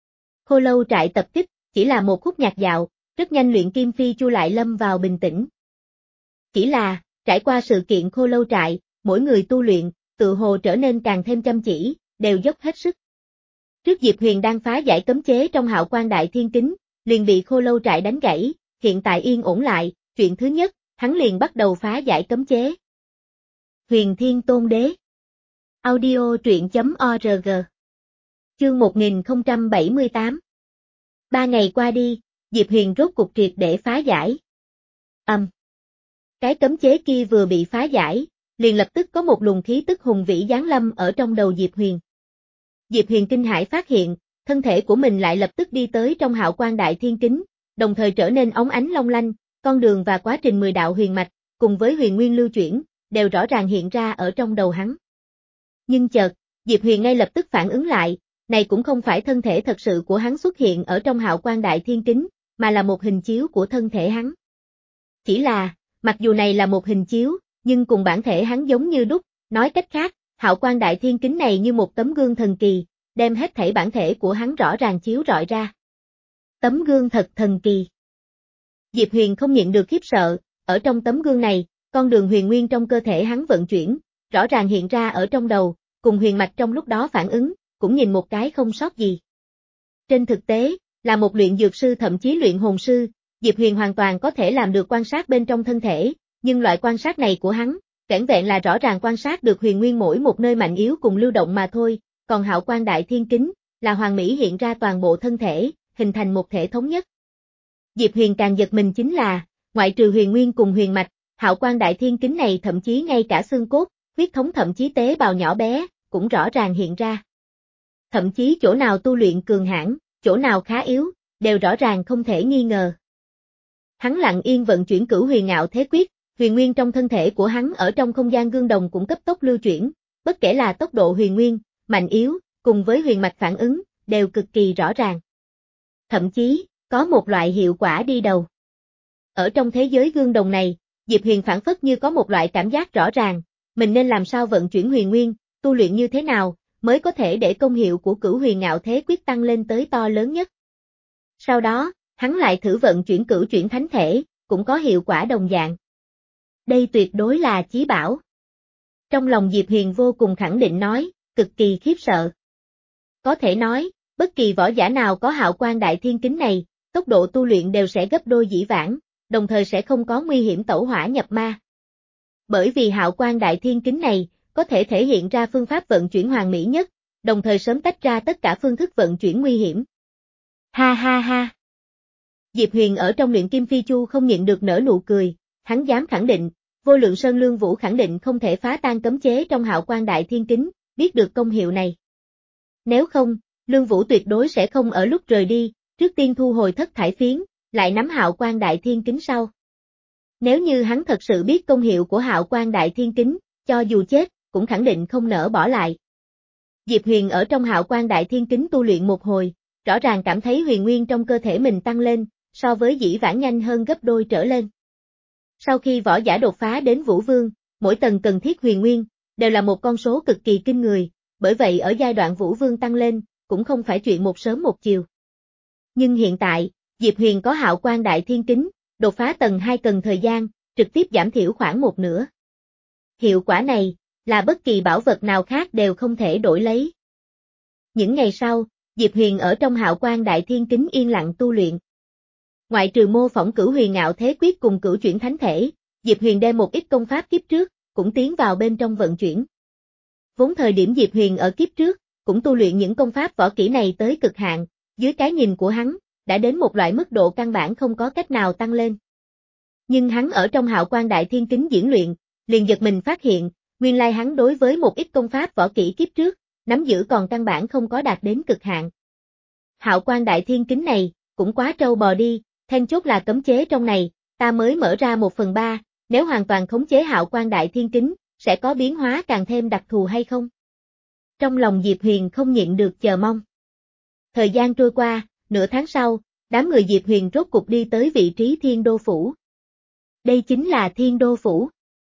Khô Lâu Trại tập kích, chỉ là một khúc nhạc dạo, rất nhanh Luyện Kim Phi Chu lại lâm vào bình tĩnh. Chỉ là, trải qua sự kiện Khô Lâu Trại, mỗi người tu luyện, tự hồ trở nên càng thêm chăm chỉ, đều dốc hết sức. Trước Diệp Huyền đang phá giải cấm chế trong Hạo Quang Đại Thiên Kính, liền bị Khô Lâu Trại đánh gãy, hiện tại yên ổn lại, chuyện thứ nhất, hắn liền bắt đầu phá giải cấm chế. Huyền Thiên Tôn Đế. Audio truyện chấm org. Chương một nghìn không trăm bảy mươi tám. Ba ngày qua đi, Diệp Huyền rốt cục triệt để phá giải. Âm. Um. Cái cấm chế kia vừa bị phá giải, liền lập tức có một luồng khí tức hùng vĩ giáng lâm ở trong đầu Diệp Huyền. Diệp Huyền kinh hãi phát hiện, thân thể của mình lại lập tức đi tới trong Hạo Quang Đại Thiên Kính, đồng thời trở nên óng ánh long lanh, con đường và quá trình mười đạo huyền mạch, cùng với huyền nguyên lưu chuyển, đều rõ ràng hiện ra ở trong đầu hắn. Nhưng chợt, Diệp Huyền ngay lập tức phản ứng lại, này cũng không phải thân thể thật sự của hắn xuất hiện ở trong Hạo Quang Đại Thiên Kính, mà là một hình chiếu của thân thể hắn. Chỉ là, mặc dù này là một hình chiếu, nhưng cùng bản thể hắn giống như đúc, nói cách khác, Hạo Quang Đại Thiên Kính này như một tấm gương thần kỳ, đem hết thảy bản thể của hắn rõ ràng chiếu rọi ra. Tấm gương thật thần kỳ. Diệp Huyền không nhịn được khiếp sợ, ở trong tấm gương này, con đường huyền nguyên trong cơ thể hắn vận chuyển, rõ ràng hiện ra ở trong đầu, cùng huyền mạch trong lúc đó phản ứng, cũng nhìn một cái không sót gì. Trên thực tế, là một luyện dược sư thậm chí luyện hồn sư, Diệp Huyền hoàn toàn có thể làm được quan sát bên trong thân thể, nhưng loại quan sát này của hắn, vẻn vẹn là rõ ràng quan sát được huyền nguyên mỗi một nơi mạnh yếu cùng lưu động mà thôi, còn Hạo Quang Đại Thiên Kính, là hoàn mỹ hiện ra toàn bộ thân thể, hình thành một thể thống nhất. Diệp Huyền càng giật mình chính là, ngoại trừ huyền nguyên cùng huyền mạch, Hạo Quang Đại Thiên Kính này thậm chí ngay cả xương cốt, huyết thống thậm chí tế bào nhỏ bé, cũng rõ ràng hiện ra. Thậm chí chỗ nào tu luyện cường hãn, chỗ nào khá yếu, đều rõ ràng không thể nghi ngờ. Hắn lặng yên vận chuyển Cửu Huyền Ngạo Thế Quyết, huyền nguyên trong thân thể của hắn ở trong không gian gương đồng cũng cấp tốc lưu chuyển, bất kể là tốc độ huyền nguyên, mạnh yếu, cùng với huyền mạch phản ứng, đều cực kỳ rõ ràng. Thậm chí, có một loại hiệu quả đi đầu. Ở trong thế giới gương đồng này, Diệp Huyền phản phất như có một loại cảm giác rõ ràng, mình nên làm sao vận chuyển huyền nguyên, tu luyện như thế nào, mới có thể để công hiệu của Cửu Huyền Ngạo Thế Quyết tăng lên tới to lớn nhất. Sau đó, hắn lại thử vận chuyển Cửu Chuyển Thánh Thể, cũng có hiệu quả đồng dạng. Đây tuyệt đối là chí bảo. Trong lòng Diệp Huyền vô cùng khẳng định nói, cực kỳ khiếp sợ. Có thể nói, bất kỳ võ giả nào có Hạo Quang Đại Thiên Kính này, tốc độ tu luyện đều sẽ gấp đôi dĩ vãng, đồng thời sẽ không có nguy hiểm tẩu hỏa nhập ma. Bởi vì Hạo Quang Đại Thiên Kính này, có thể thể hiện ra phương pháp vận chuyển hoàn mỹ nhất, đồng thời sớm tách ra tất cả phương thức vận chuyển nguy hiểm. Ha ha ha. Diệp Huyền ở trong Luyện Kim Phi Chu không nhịn được nở nụ cười, hắn dám khẳng định, Vô Lượng Sơn Lương Vũ khẳng định không thể phá tan cấm chế trong Hạo Quang Đại Thiên Kính, biết được công hiệu này. Nếu không, Lương Vũ tuyệt đối sẽ không ở lúc rời đi, trước tiên thu hồi thất thải phiến, lại nắm Hạo Quang Đại Thiên Kính sau. Nếu như hắn thật sự biết công hiệu của Hạo Quang Đại Thiên Kính, cho dù chết, cũng khẳng định không nỡ bỏ lại. Diệp Huyền ở trong Hạo Quang Đại Thiên Kính tu luyện một hồi, rõ ràng cảm thấy huyền nguyên trong cơ thể mình tăng lên, so với dĩ vãng nhanh hơn gấp đôi trở lên. Sau khi võ giả đột phá đến Vũ Vương, mỗi tầng cần thiết huyền nguyên, đều là một con số cực kỳ kinh người, bởi vậy ở giai đoạn Vũ Vương tăng lên, cũng không phải chuyện một sớm một chiều. Nhưng hiện tại, Diệp Huyền có Hạo Quang Đại Thiên Kính, đột phá tầng hai cần thời gian, trực tiếp giảm thiểu khoảng một nửa. Hiệu quả này, là bất kỳ bảo vật nào khác đều không thể đổi lấy. Những ngày sau, Diệp Huyền ở trong Hạo Quang Đại Thiên Kính yên lặng tu luyện. Ngoại trừ mô phỏng Cửu Huyền Ngạo Thế Quyết cùng Cửu Chuyển Thánh Thể, Diệp Huyền đem một ít công pháp kiếp trước, cũng tiến vào bên trong vận chuyển. Vốn thời điểm Diệp Huyền ở kiếp trước, cũng tu luyện những công pháp võ kỹ này tới cực hạn, dưới cái nhìn của hắn, đã đến một loại mức độ căn bản không có cách nào tăng lên. Nhưng hắn ở trong Hạo Quang Đại Thiên Kính diễn luyện, liền giật mình phát hiện, nguyên lai hắn đối với một ít công pháp võ kỹ kiếp trước, nắm giữ còn căn bản không có đạt đến cực hạn. Hạo Quang Đại Thiên Kính này, cũng quá trâu bò đi, then chốt là cấm chế trong này, ta mới mở ra một phần ba, nếu hoàn toàn khống chế Hạo Quang Đại Thiên Kính, sẽ có biến hóa càng thêm đặc thù hay không? Trong lòng Diệp Huyền không nhịn được chờ mong. Thời gian trôi qua, nửa tháng sau, đám người Diệp Huyền rốt cục đi tới vị trí Thiên Đô Phủ. Đây chính là Thiên Đô Phủ.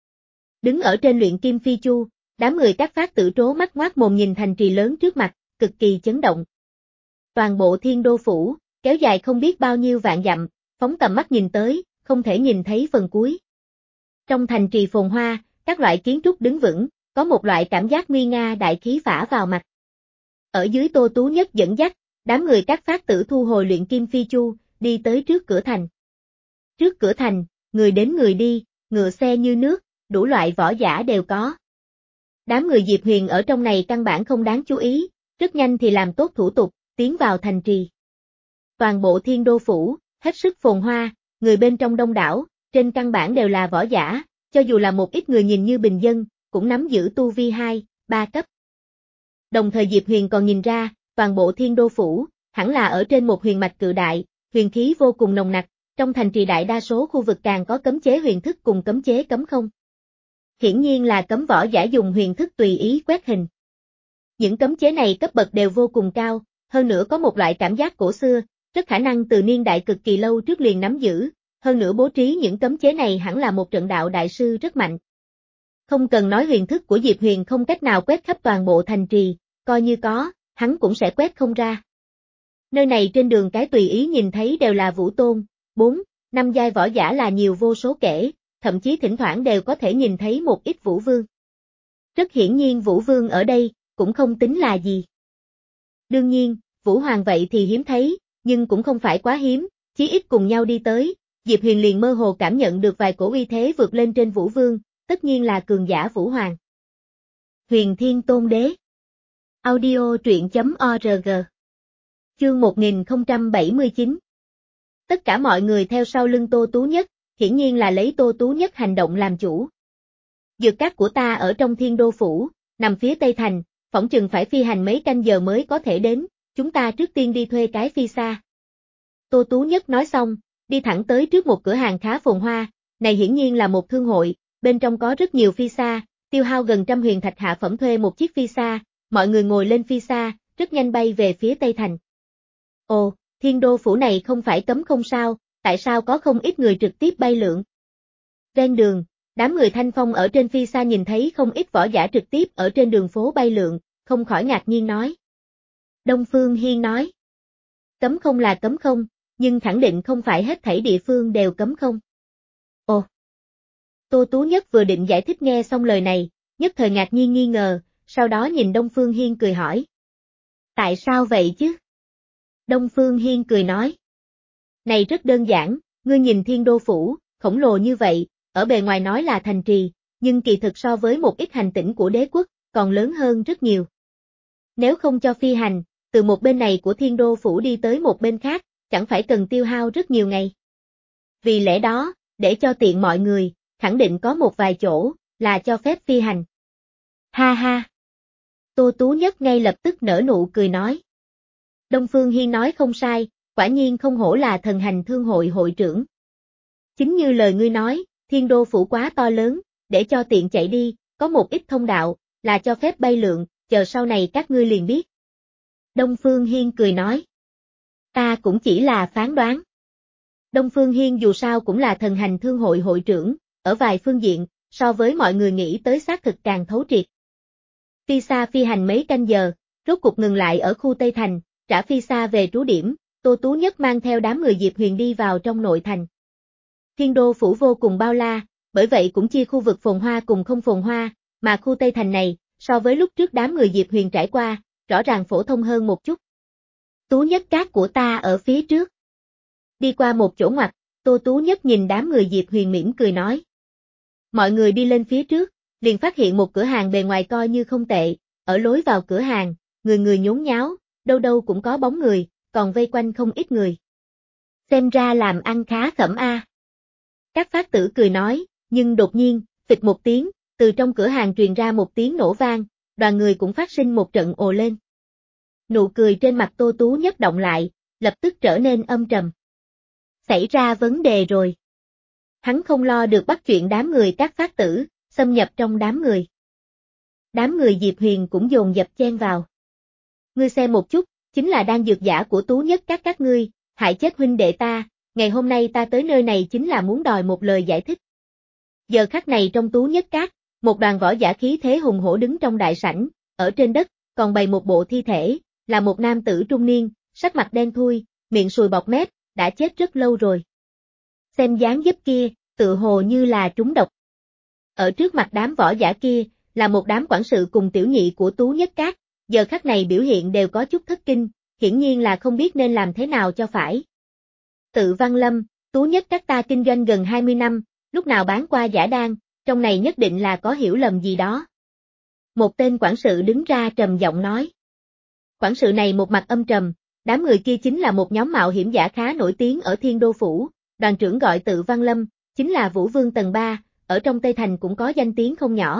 Đứng ở trên Luyện Kim Phi Chu, đám người Các Phát Tử trố mắt ngoác mồm nhìn thành trì lớn trước mặt, cực kỳ chấn động. Toàn bộ Thiên Đô Phủ, kéo dài không biết bao nhiêu vạn dặm, phóng tầm mắt nhìn tới, không thể nhìn thấy phần cuối. Trong thành trì phồn hoa, các loại kiến trúc đứng vững, có một loại cảm giác nguy nga đại khí phả vào mặt. Ở dưới Tô Tú Nhất dẫn dắt, đám người các phát tử thu hồi luyện kim phi chu, đi tới trước cửa thành. Trước cửa thành, người đến người đi, ngựa xe như nước, đủ loại võ giả đều có. Đám người Diệp Huyền ở trong này căn bản không đáng chú ý, rất nhanh thì làm tốt thủ tục, tiến vào thành trì. Toàn bộ Thiên Đô Phủ, hết sức phồn hoa, người bên trong đông đảo, trên căn bản đều là võ giả, cho dù là một ít người nhìn như bình dân, cũng nắm giữ tu vi hai, ba cấp. Đồng thời Diệp Huyền còn nhìn ra, toàn bộ Thiên Đô Phủ, hẳn là ở trên một huyền mạch cự đại, huyền khí vô cùng nồng nặc, trong thành trì đại đa số khu vực càng có cấm chế huyền thức cùng cấm chế cấm không. Hiển nhiên là cấm võ giả dùng huyền thức tùy ý quét hình. Những cấm chế này cấp bậc đều vô cùng cao, hơn nữa có một loại cảm giác cổ xưa, rất khả năng từ niên đại cực kỳ lâu trước liền nắm giữ, hơn nữa bố trí những cấm chế này hẳn là một trận đạo đại sư rất mạnh. Không cần nói huyền thức của Diệp Huyền không cách nào quét khắp toàn bộ thành trì, coi như có, hắn cũng sẽ quét không ra. Nơi này trên đường cái tùy ý nhìn thấy đều là vũ tôn, bốn, năm giai võ giả là nhiều vô số kể, thậm chí thỉnh thoảng đều có thể nhìn thấy một ít vũ vương. Rất hiển nhiên vũ vương ở đây, cũng không tính là gì. Đương nhiên, vũ hoàng vậy thì hiếm thấy, nhưng cũng không phải quá hiếm, chí ít cùng nhau đi tới, Diệp Huyền liền mơ hồ cảm nhận được vài cổ uy thế vượt lên trên vũ vương, tất nhiên là cường giả vũ hoàng. Huyền Thiên Tôn Đế. Audio truyện chấm org. Chương một nghìn không trăm bảy mươi chín. Tất cả mọi người theo sau lưng Tô Tú Nhất, hiển nhiên là lấy Tô Tú Nhất hành động làm chủ. Dược các của ta ở trong Thiên Đô Phủ, nằm phía Tây Thành, phỏng chừng phải phi hành mấy canh giờ mới có thể đến, chúng ta trước tiên đi thuê cái phi xa. Tô Tú Nhất nói xong, đi thẳng tới trước một cửa hàng khá phồn hoa, này hiển nhiên là một thương hội, bên trong có rất nhiều phi xa, tiêu hao gần trăm huyền thạch hạ phẩm thuê một chiếc phi xa, mọi người ngồi lên phi xa, rất nhanh bay về phía Tây Thành. Ồ, Thiên Đô Phủ này không phải cấm không sao, tại sao có không ít người trực tiếp bay lượn? Ven đường, đám người Thanh Phong ở trên phi xa nhìn thấy không ít võ giả trực tiếp ở trên đường phố bay lượn, không khỏi ngạc nhiên nói. Đông Phương Hiên nói. Cấm không là cấm không, nhưng khẳng định không phải hết thảy địa phương đều cấm không. Ồ. Tô Tú Nhất vừa định giải thích nghe xong lời này, nhất thời ngạc nhiên nghi ngờ, sau đó nhìn Đông Phương Hiên cười hỏi. Tại sao vậy chứ? Đông Phương Hiên cười nói. Này rất đơn giản, ngươi nhìn Thiên Đô Phủ, khổng lồ như vậy, ở bề ngoài nói là thành trì, nhưng kỳ thực so với một ít hành tỉnh của đế quốc, còn lớn hơn rất nhiều. Nếu không cho phi hành, từ một bên này của Thiên Đô Phủ đi tới một bên khác, chẳng phải cần tiêu hao rất nhiều ngày. Vì lẽ đó, để cho tiện mọi người, khẳng định có một vài chỗ, là cho phép phi hành. Ha ha! Tô Tú Nhất ngay lập tức nở nụ cười nói. Đông Phương Hiên nói không sai, quả nhiên không hổ là thần hành thương hội hội trưởng. Chính như lời ngươi nói, Thiên Đô Phủ quá to lớn, để cho tiện chạy đi, có một ít thông đạo, là cho phép bay lượn, chờ sau này các ngươi liền biết. Đông Phương Hiên cười nói. Ta cũng chỉ là phán đoán. Đông Phương Hiên dù sao cũng là thần hành thương hội hội trưởng, ở vài phương diện, so với mọi người nghĩ tới xác thực càng thấu triệt. Phi xa phi hành mấy canh giờ, rốt cục ngừng lại ở khu Tây Thành, trả phi xa về trú điểm, Tô Tú Nhất mang theo đám người Diệp Huyền đi vào trong nội thành. Thiên Đô Phủ vô cùng bao la, bởi vậy cũng chia khu vực phồn hoa cùng không phồn hoa, mà khu Tây Thành này, so với lúc trước đám người Diệp Huyền trải qua, rõ ràng phổ thông hơn một chút. Tú Nhất các của ta ở phía trước. Đi qua một chỗ ngoặt, Tô Tú Nhất nhìn đám người Diệp Huyền mỉm cười nói. Mọi người đi lên phía trước, liền phát hiện một cửa hàng bề ngoài coi như không tệ, ở lối vào cửa hàng, người người nhốn nháo, đâu đâu cũng có bóng người, còn vây quanh không ít người. Xem ra làm ăn khá khẩm a. Các phát tử cười nói, nhưng đột nhiên, phịch một tiếng, từ trong cửa hàng truyền ra một tiếng nổ vang, đoàn người cũng phát sinh một trận ồ lên. Nụ cười trên mặt Tô Tú Nhất động lại, lập tức trở nên âm trầm. Xảy ra vấn đề rồi. Hắn không lo được bắt chuyện đám người các phát tử, xâm nhập trong đám người. Đám người Diệp Huyền cũng dồn dập chen vào. Ngươi xem một chút, chính là đan dược giả của Tú Nhất các các ngươi, hại chết huynh đệ ta, ngày hôm nay ta tới nơi này chính là muốn đòi một lời giải thích. Giờ khắc này trong Tú Nhất các, một đoàn võ giả khí thế hùng hổ đứng trong đại sảnh, ở trên đất, còn bày một bộ thi thể, là một nam tử trung niên, sắc mặt đen thui, miệng sùi bọt mép, đã chết rất lâu rồi. Xem dáng dấp kia, tự hồ như là trúng độc. Ở trước mặt đám võ giả kia, là một đám quản sự cùng tiểu nhị của Tú Nhất Các, giờ khắc này biểu hiện đều có chút thất kinh, hiển nhiên là không biết nên làm thế nào cho phải. Tự Văn Lâm, Tú Nhất Các ta kinh doanh gần hai mươi năm, lúc nào bán qua giả đan, trong này nhất định là có hiểu lầm gì đó. Một tên quản sự đứng ra trầm giọng nói. Quản sự này một mặt âm trầm, đám người kia chính là một nhóm mạo hiểm giả khá nổi tiếng ở Thiên Đô Phủ, đoàn trưởng gọi Tự Văn Lâm, chính là Vũ Vương tầng ba, ở trong Tây Thành cũng có danh tiếng không nhỏ.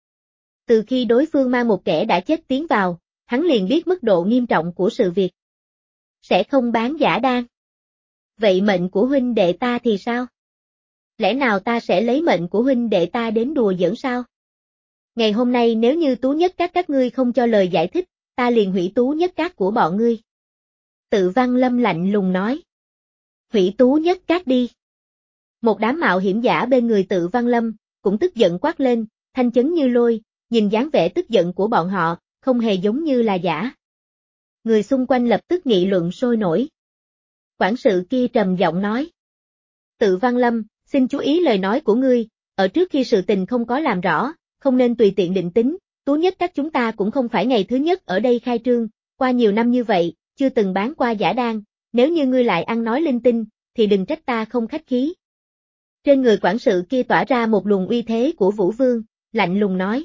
Từ khi đối phương mang một kẻ đã chết tiến vào, hắn liền biết mức độ nghiêm trọng của sự việc. Sẽ không bán giả đan. Vậy mệnh của huynh đệ ta thì sao? Lẽ nào ta sẽ lấy mệnh của huynh đệ ta đến đùa giỡn sao? Ngày hôm nay nếu như Tú Nhất Các các ngươi không cho lời giải thích, ta liền hủy Tú Nhất Các của bọn ngươi. Tự Văn Lâm lạnh lùng nói. Hủy Tú Nhất Các đi. Một đám mạo hiểm giả bên người Tự Văn Lâm, cũng tức giận quát lên, thanh chấn như lôi, nhìn dáng vẻ tức giận của bọn họ, không hề giống như là giả. Người xung quanh lập tức nghị luận sôi nổi. Quản sự kia trầm giọng nói. Tự Văn Lâm, xin chú ý lời nói của ngươi, ở trước khi sự tình không có làm rõ, không nên tùy tiện định tính, Tú Nhất Các chúng ta cũng không phải ngày thứ nhất ở đây khai trương, qua nhiều năm như vậy, chưa từng bán qua giả đan, nếu như ngươi lại ăn nói linh tinh, thì đừng trách ta không khách khí. Trên người quản sự kia tỏa ra một luồng uy thế của Vũ Vương, lạnh lùng nói.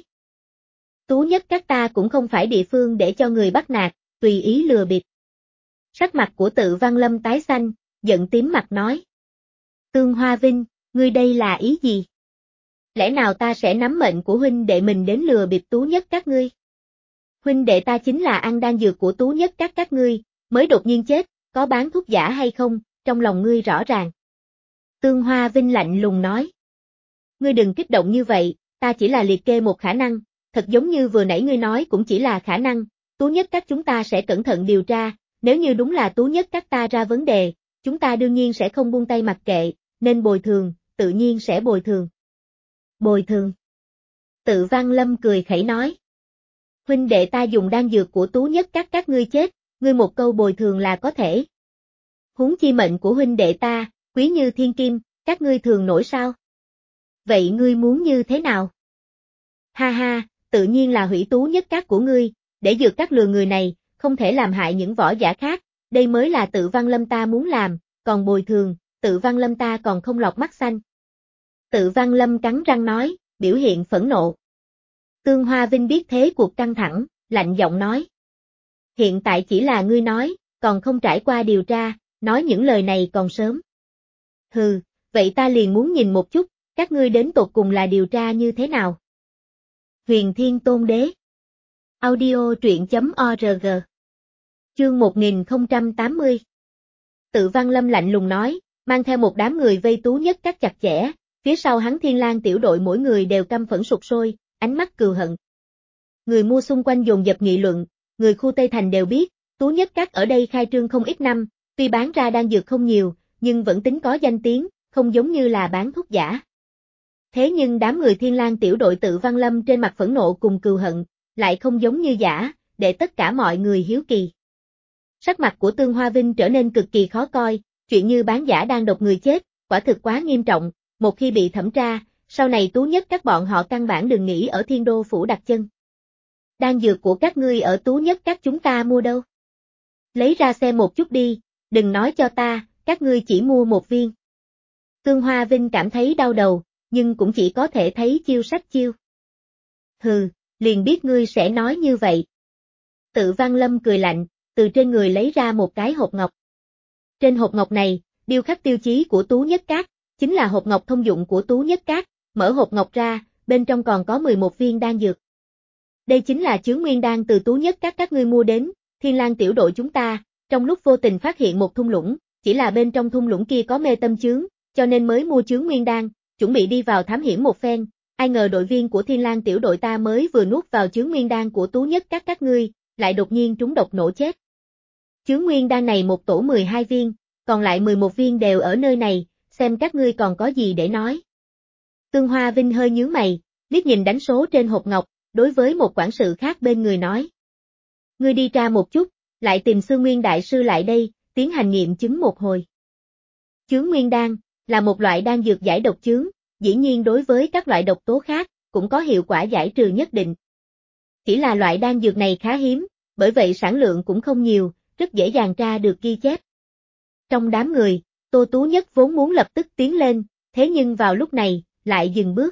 Tú Nhất Các ta cũng không phải địa phương để cho người bắt nạt, tùy ý lừa bịp. Sắc mặt của Tự Văn Lâm tái xanh, giận tím mặt nói. Tương Hoa Vinh, ngươi đây là ý gì? Lẽ nào ta sẽ nắm mệnh của huynh đệ mình đến lừa bịp Tú Nhất Các ngươi? Huynh đệ ta chính là ăn đan dược của Tú Nhất Các các ngươi, mới đột nhiên chết, có bán thuốc giả hay không, trong lòng ngươi rõ ràng. Tương Hoa Vinh lạnh lùng nói. Ngươi đừng kích động như vậy, ta chỉ là liệt kê một khả năng, thật giống như vừa nãy ngươi nói cũng chỉ là khả năng, Tú Nhất Các chúng ta sẽ cẩn thận điều tra, nếu như đúng là Tú Nhất Các ta ra vấn đề, chúng ta đương nhiên sẽ không buông tay mặc kệ, nên bồi thường, tự nhiên sẽ bồi thường. Bồi thường. Tự Văn Lâm cười khẩy nói. Huynh đệ ta dùng đan dược của Tú Nhất Các các ngươi chết, ngươi một câu bồi thường là có thể. Huống chi mệnh của huynh đệ ta, quý như thiên kim, các ngươi thường nổi sao? Vậy ngươi muốn như thế nào? Ha ha, tự nhiên là hủy Tú Nhất Các của ngươi, để dược các lừa người này, không thể làm hại những võ giả khác, đây mới là Tự Văn Lâm ta muốn làm, còn bồi thường, Tự Văn Lâm ta còn không lọt mắt xanh. Tự Văn Lâm cắn răng nói, biểu hiện phẫn nộ. Tương Hoa Vinh biết thế cuộc căng thẳng, lạnh giọng nói. Hiện tại chỉ là ngươi nói, còn không trải qua điều tra, nói những lời này còn sớm. Hừ, vậy ta liền muốn nhìn một chút, các ngươi đến tột cùng là điều tra như thế nào? Huyền Thiên Tôn Đế. Audio truyện chấm org. Chương một nghìn không trăm tám mươi. Tự Văn Lâm lạnh lùng nói, mang theo một đám người vây Tú Nhất Các chặt chẽ, phía sau hắn Thiên Lang tiểu đội mỗi người đều căm phẫn sục sôi, ánh mắt cừu hận. Người mua xung quanh dồn dập nghị luận, người khu Tây Thành đều biết, Tú Nhất Các ở đây khai trương không ít năm, tuy bán ra đan dược không nhiều, nhưng vẫn tính có danh tiếng, không giống như là bán thuốc giả. Thế nhưng đám người Thiên Lang tiểu đội Tự Văn Lâm trên mặt phẫn nộ cùng cừu hận, lại không giống như giả, để tất cả mọi người hiếu kỳ. Sắc mặt của Tương Hoa Vinh trở nên cực kỳ khó coi, chuyện như bán giả đang độc người chết, quả thực quá nghiêm trọng, một khi bị thẩm tra, sau này Tú Nhất Các bọn họ căn bản đừng nghĩ ở Thiên Đô Phủ đặt chân. Đan dược của các ngươi ở Tú Nhất Các chúng ta mua đâu? Lấy ra xem một chút đi, đừng nói cho ta, các ngươi chỉ mua một viên. Tương Hoa Vinh cảm thấy đau đầu, nhưng cũng chỉ có thể thấy chiêu sách chiêu. Hừ, liền biết ngươi sẽ nói như vậy. Tự Văn Lâm cười lạnh, từ trên người lấy ra một cái hộp ngọc. Trên hộp ngọc này, điêu khắc tiêu chí của Tú Nhất Các, chính là hộp ngọc thông dụng của Tú Nhất Các, mở hộp ngọc ra, bên trong còn có mười một viên đan dược. Đây chính là chướng nguyên đan từ Tú Nhất Các các ngươi mua đến, Thiên Lang tiểu đội chúng ta, trong lúc vô tình phát hiện một thung lũng, chỉ là bên trong thung lũng kia có mê tâm chướng, cho nên mới mua chướng nguyên đan, chuẩn bị đi vào thám hiểm một phen, ai ngờ đội viên của Thiên Lang tiểu đội ta mới vừa nuốt vào chướng nguyên đan của Tú Nhất Các các ngươi, lại đột nhiên trúng độc nổ chết. Chướng nguyên đan này một tổ mười hai viên, còn lại mười một viên đều ở nơi này, xem các ngươi còn có gì để nói. Tương Hoa Vinh hơi nhướng mày, liếc nhìn đánh số trên hộp ngọc, đối với một quản sự khác bên người nói. Ngươi đi tra một chút, lại tìm Sư Nguyên Đại Sư lại đây, tiến hành nghiệm chứng một hồi. Chướng nguyên đan, là một loại đan dược giải độc chướng, dĩ nhiên đối với các loại độc tố khác, cũng có hiệu quả giải trừ nhất định. Chỉ là loại đan dược này khá hiếm, bởi vậy sản lượng cũng không nhiều, rất dễ dàng tra được ghi chép. Trong đám người, Tô Tú Nhất vốn muốn lập tức tiến lên, thế nhưng vào lúc này, lại dừng bước.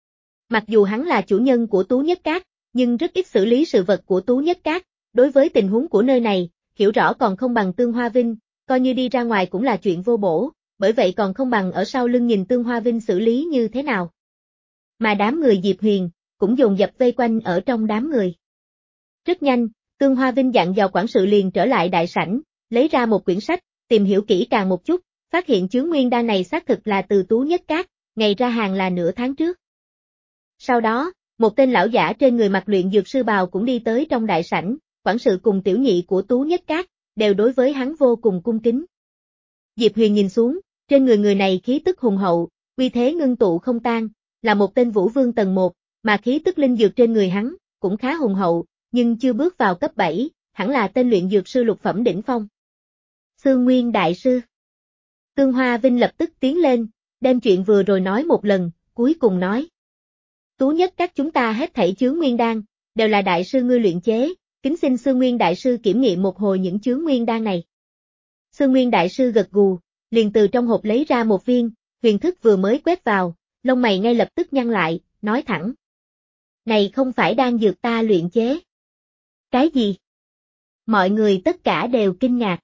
Mặc dù hắn là chủ nhân của Tú Nhất Các, nhưng rất ít xử lý sự vật của Tú Nhất Các, đối với tình huống của nơi này, hiểu rõ còn không bằng Tương Hoa Vinh, coi như đi ra ngoài cũng là chuyện vô bổ, bởi vậy còn không bằng ở sau lưng nhìn Tương Hoa Vinh xử lý như thế nào. Mà đám người Diệp Huyền, cũng dồn dập vây quanh ở trong đám người. Rất nhanh, Tương Hoa Vinh dặn dò quản sự liền trở lại đại sảnh, lấy ra một quyển sách, tìm hiểu kỹ càng một chút, phát hiện chướng nguyên đan này xác thực là từ Tú Nhất Các, ngày ra hàng là nửa tháng trước. Sau đó, một tên lão giả trên người mặc luyện dược sư bào cũng đi tới trong đại sảnh, quản sự cùng tiểu nhị của Tú Nhất Các, đều đối với hắn vô cùng cung kính. Diệp Huyền nhìn xuống, trên người người này khí tức hùng hậu, uy thế ngưng tụ không tan, là một tên vũ vương tầng một, mà khí tức linh dược trên người hắn, cũng khá hùng hậu, nhưng chưa bước vào cấp bảy, hẳn là tên luyện dược sư lục phẩm đỉnh phong. Sư Nguyên Đại Sư. Tương Hoa Vinh lập tức tiến lên, đem chuyện vừa rồi nói một lần, cuối cùng nói. Tú Nhất Các chúng ta hết thảy chướng nguyên đan, đều là đại sư ngươi luyện chế, kính xin Sư Nguyên Đại Sư kiểm nghiệm một hồi những chướng nguyên đan này. Sư Nguyên Đại Sư gật gù, liền từ trong hộp lấy ra một viên, huyền thức vừa mới quét vào, lông mày ngay lập tức nhăn lại, nói thẳng. Này không phải đan dược ta luyện chế. Cái gì? Mọi người tất cả đều kinh ngạc.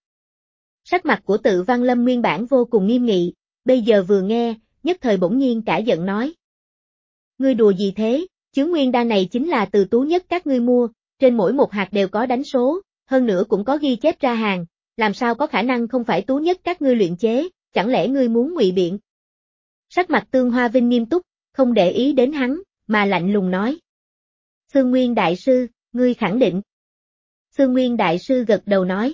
Sắc mặt của Tự Văn Lâm nguyên bản vô cùng nghiêm nghị, bây giờ vừa nghe, nhất thời bỗng nhiên cả giận nói. Ngươi đùa gì thế, chướng nguyên đan này chính là từ Tú Nhất Các ngươi mua, trên mỗi một hạt đều có đánh số, hơn nữa cũng có ghi chép ra hàng, làm sao có khả năng không phải Tú Nhất Các ngươi luyện chế, chẳng lẽ ngươi muốn ngụy biện? Sắc mặt Tương Hoa Vinh nghiêm túc, không để ý đến hắn, mà lạnh lùng nói. Sư Nguyên Đại Sư, ngươi khẳng định. Sư Nguyên Đại Sư gật đầu nói.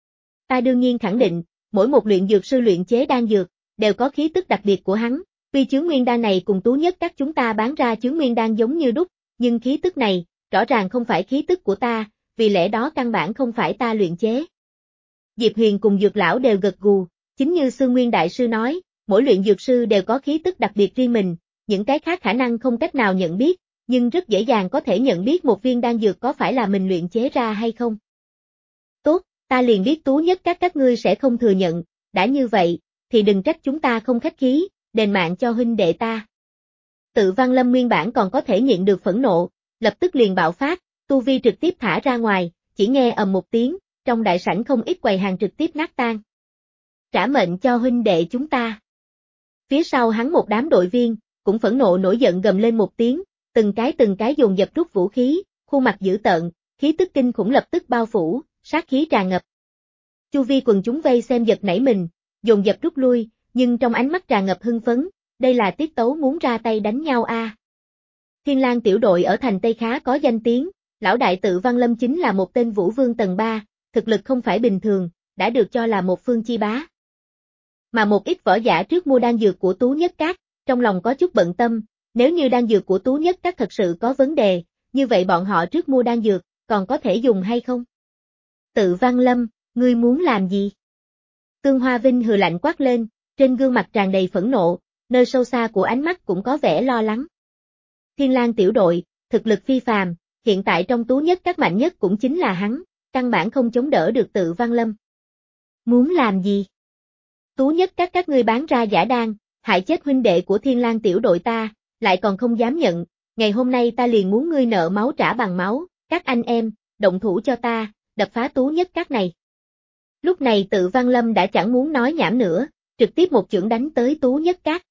Ta đương nhiên khẳng định, mỗi một luyện dược sư luyện chế đan dược, đều có khí tức đặc biệt của hắn, tuy chướng nguyên đan này cùng Tú Nhất Các chúng ta bán ra chướng nguyên đan giống như đúc, nhưng khí tức này, rõ ràng không phải khí tức của ta, vì lẽ đó căn bản không phải ta luyện chế. Diệp Huyền cùng Dược Lão đều gật gù, chính như Sư Nguyên Đại Sư nói, mỗi luyện dược sư đều có khí tức đặc biệt riêng mình, những cái khác khả năng không cách nào nhận biết, nhưng rất dễ dàng có thể nhận biết một viên đan dược có phải là mình luyện chế ra hay không. Tốt, ta liền biết Tú Nhất Các các ngươi sẽ không thừa nhận, đã như vậy, thì đừng trách chúng ta không khách khí, đền mạng cho huynh đệ ta. Tự Văn Lâm nguyên bản còn có thể nhịn được phẫn nộ, lập tức liền bạo phát, tu vi trực tiếp thả ra ngoài, chỉ nghe ầm một tiếng, trong đại sảnh không ít quầy hàng trực tiếp nát tan. Trả mệnh cho huynh đệ chúng ta. Phía sau hắn một đám đội viên, cũng phẫn nộ nổi giận gầm lên một tiếng, từng cái từng cái dồn dập rút vũ khí, khuôn mặt dữ tợn, khí tức kinh khủng lập tức bao phủ, sát khí tràn ngập. Chu vi quần chúng vây xem giật nảy mình, dồn dập rút lui, nhưng trong ánh mắt tràn ngập hưng phấn, đây là tiết tấu muốn ra tay đánh nhau a. À. Thiên Lang tiểu đội ở thành Tây khá có danh tiếng, lão đại Tự Văn Lâm chính là một tên vũ vương tầng ba, thực lực không phải bình thường, đã được cho là một phương chi bá. Mà một ít võ giả trước mua đan dược của Tú Nhất Các, trong lòng có chút bận tâm, nếu như đan dược của Tú Nhất Các thật sự có vấn đề, như vậy bọn họ trước mua đan dược, còn có thể dùng hay không? Tự Văn Lâm, ngươi muốn làm gì? Tương Hoa Vinh hừ lạnh quát lên, trên gương mặt tràn đầy phẫn nộ, nơi sâu xa của ánh mắt cũng có vẻ lo lắng. Thiên Lang tiểu đội, thực lực phi phàm, hiện tại trong Tú Nhất Các mạnh nhất cũng chính là hắn, căn bản không chống đỡ được Tự Văn Lâm. Muốn làm gì? Tú Nhất Các các ngươi bán ra giả đan, hại chết huynh đệ của Thiên Lang tiểu đội ta, lại còn không dám nhận, ngày hôm nay ta liền muốn ngươi nợ máu trả bằng máu, các anh em, động thủ cho ta, đập phá Tú Nhất Các này. Lúc này Tự Văn Lâm đã chẳng muốn nói nhảm nữa, trực tiếp một chưởng đánh tới Tú Nhất Các.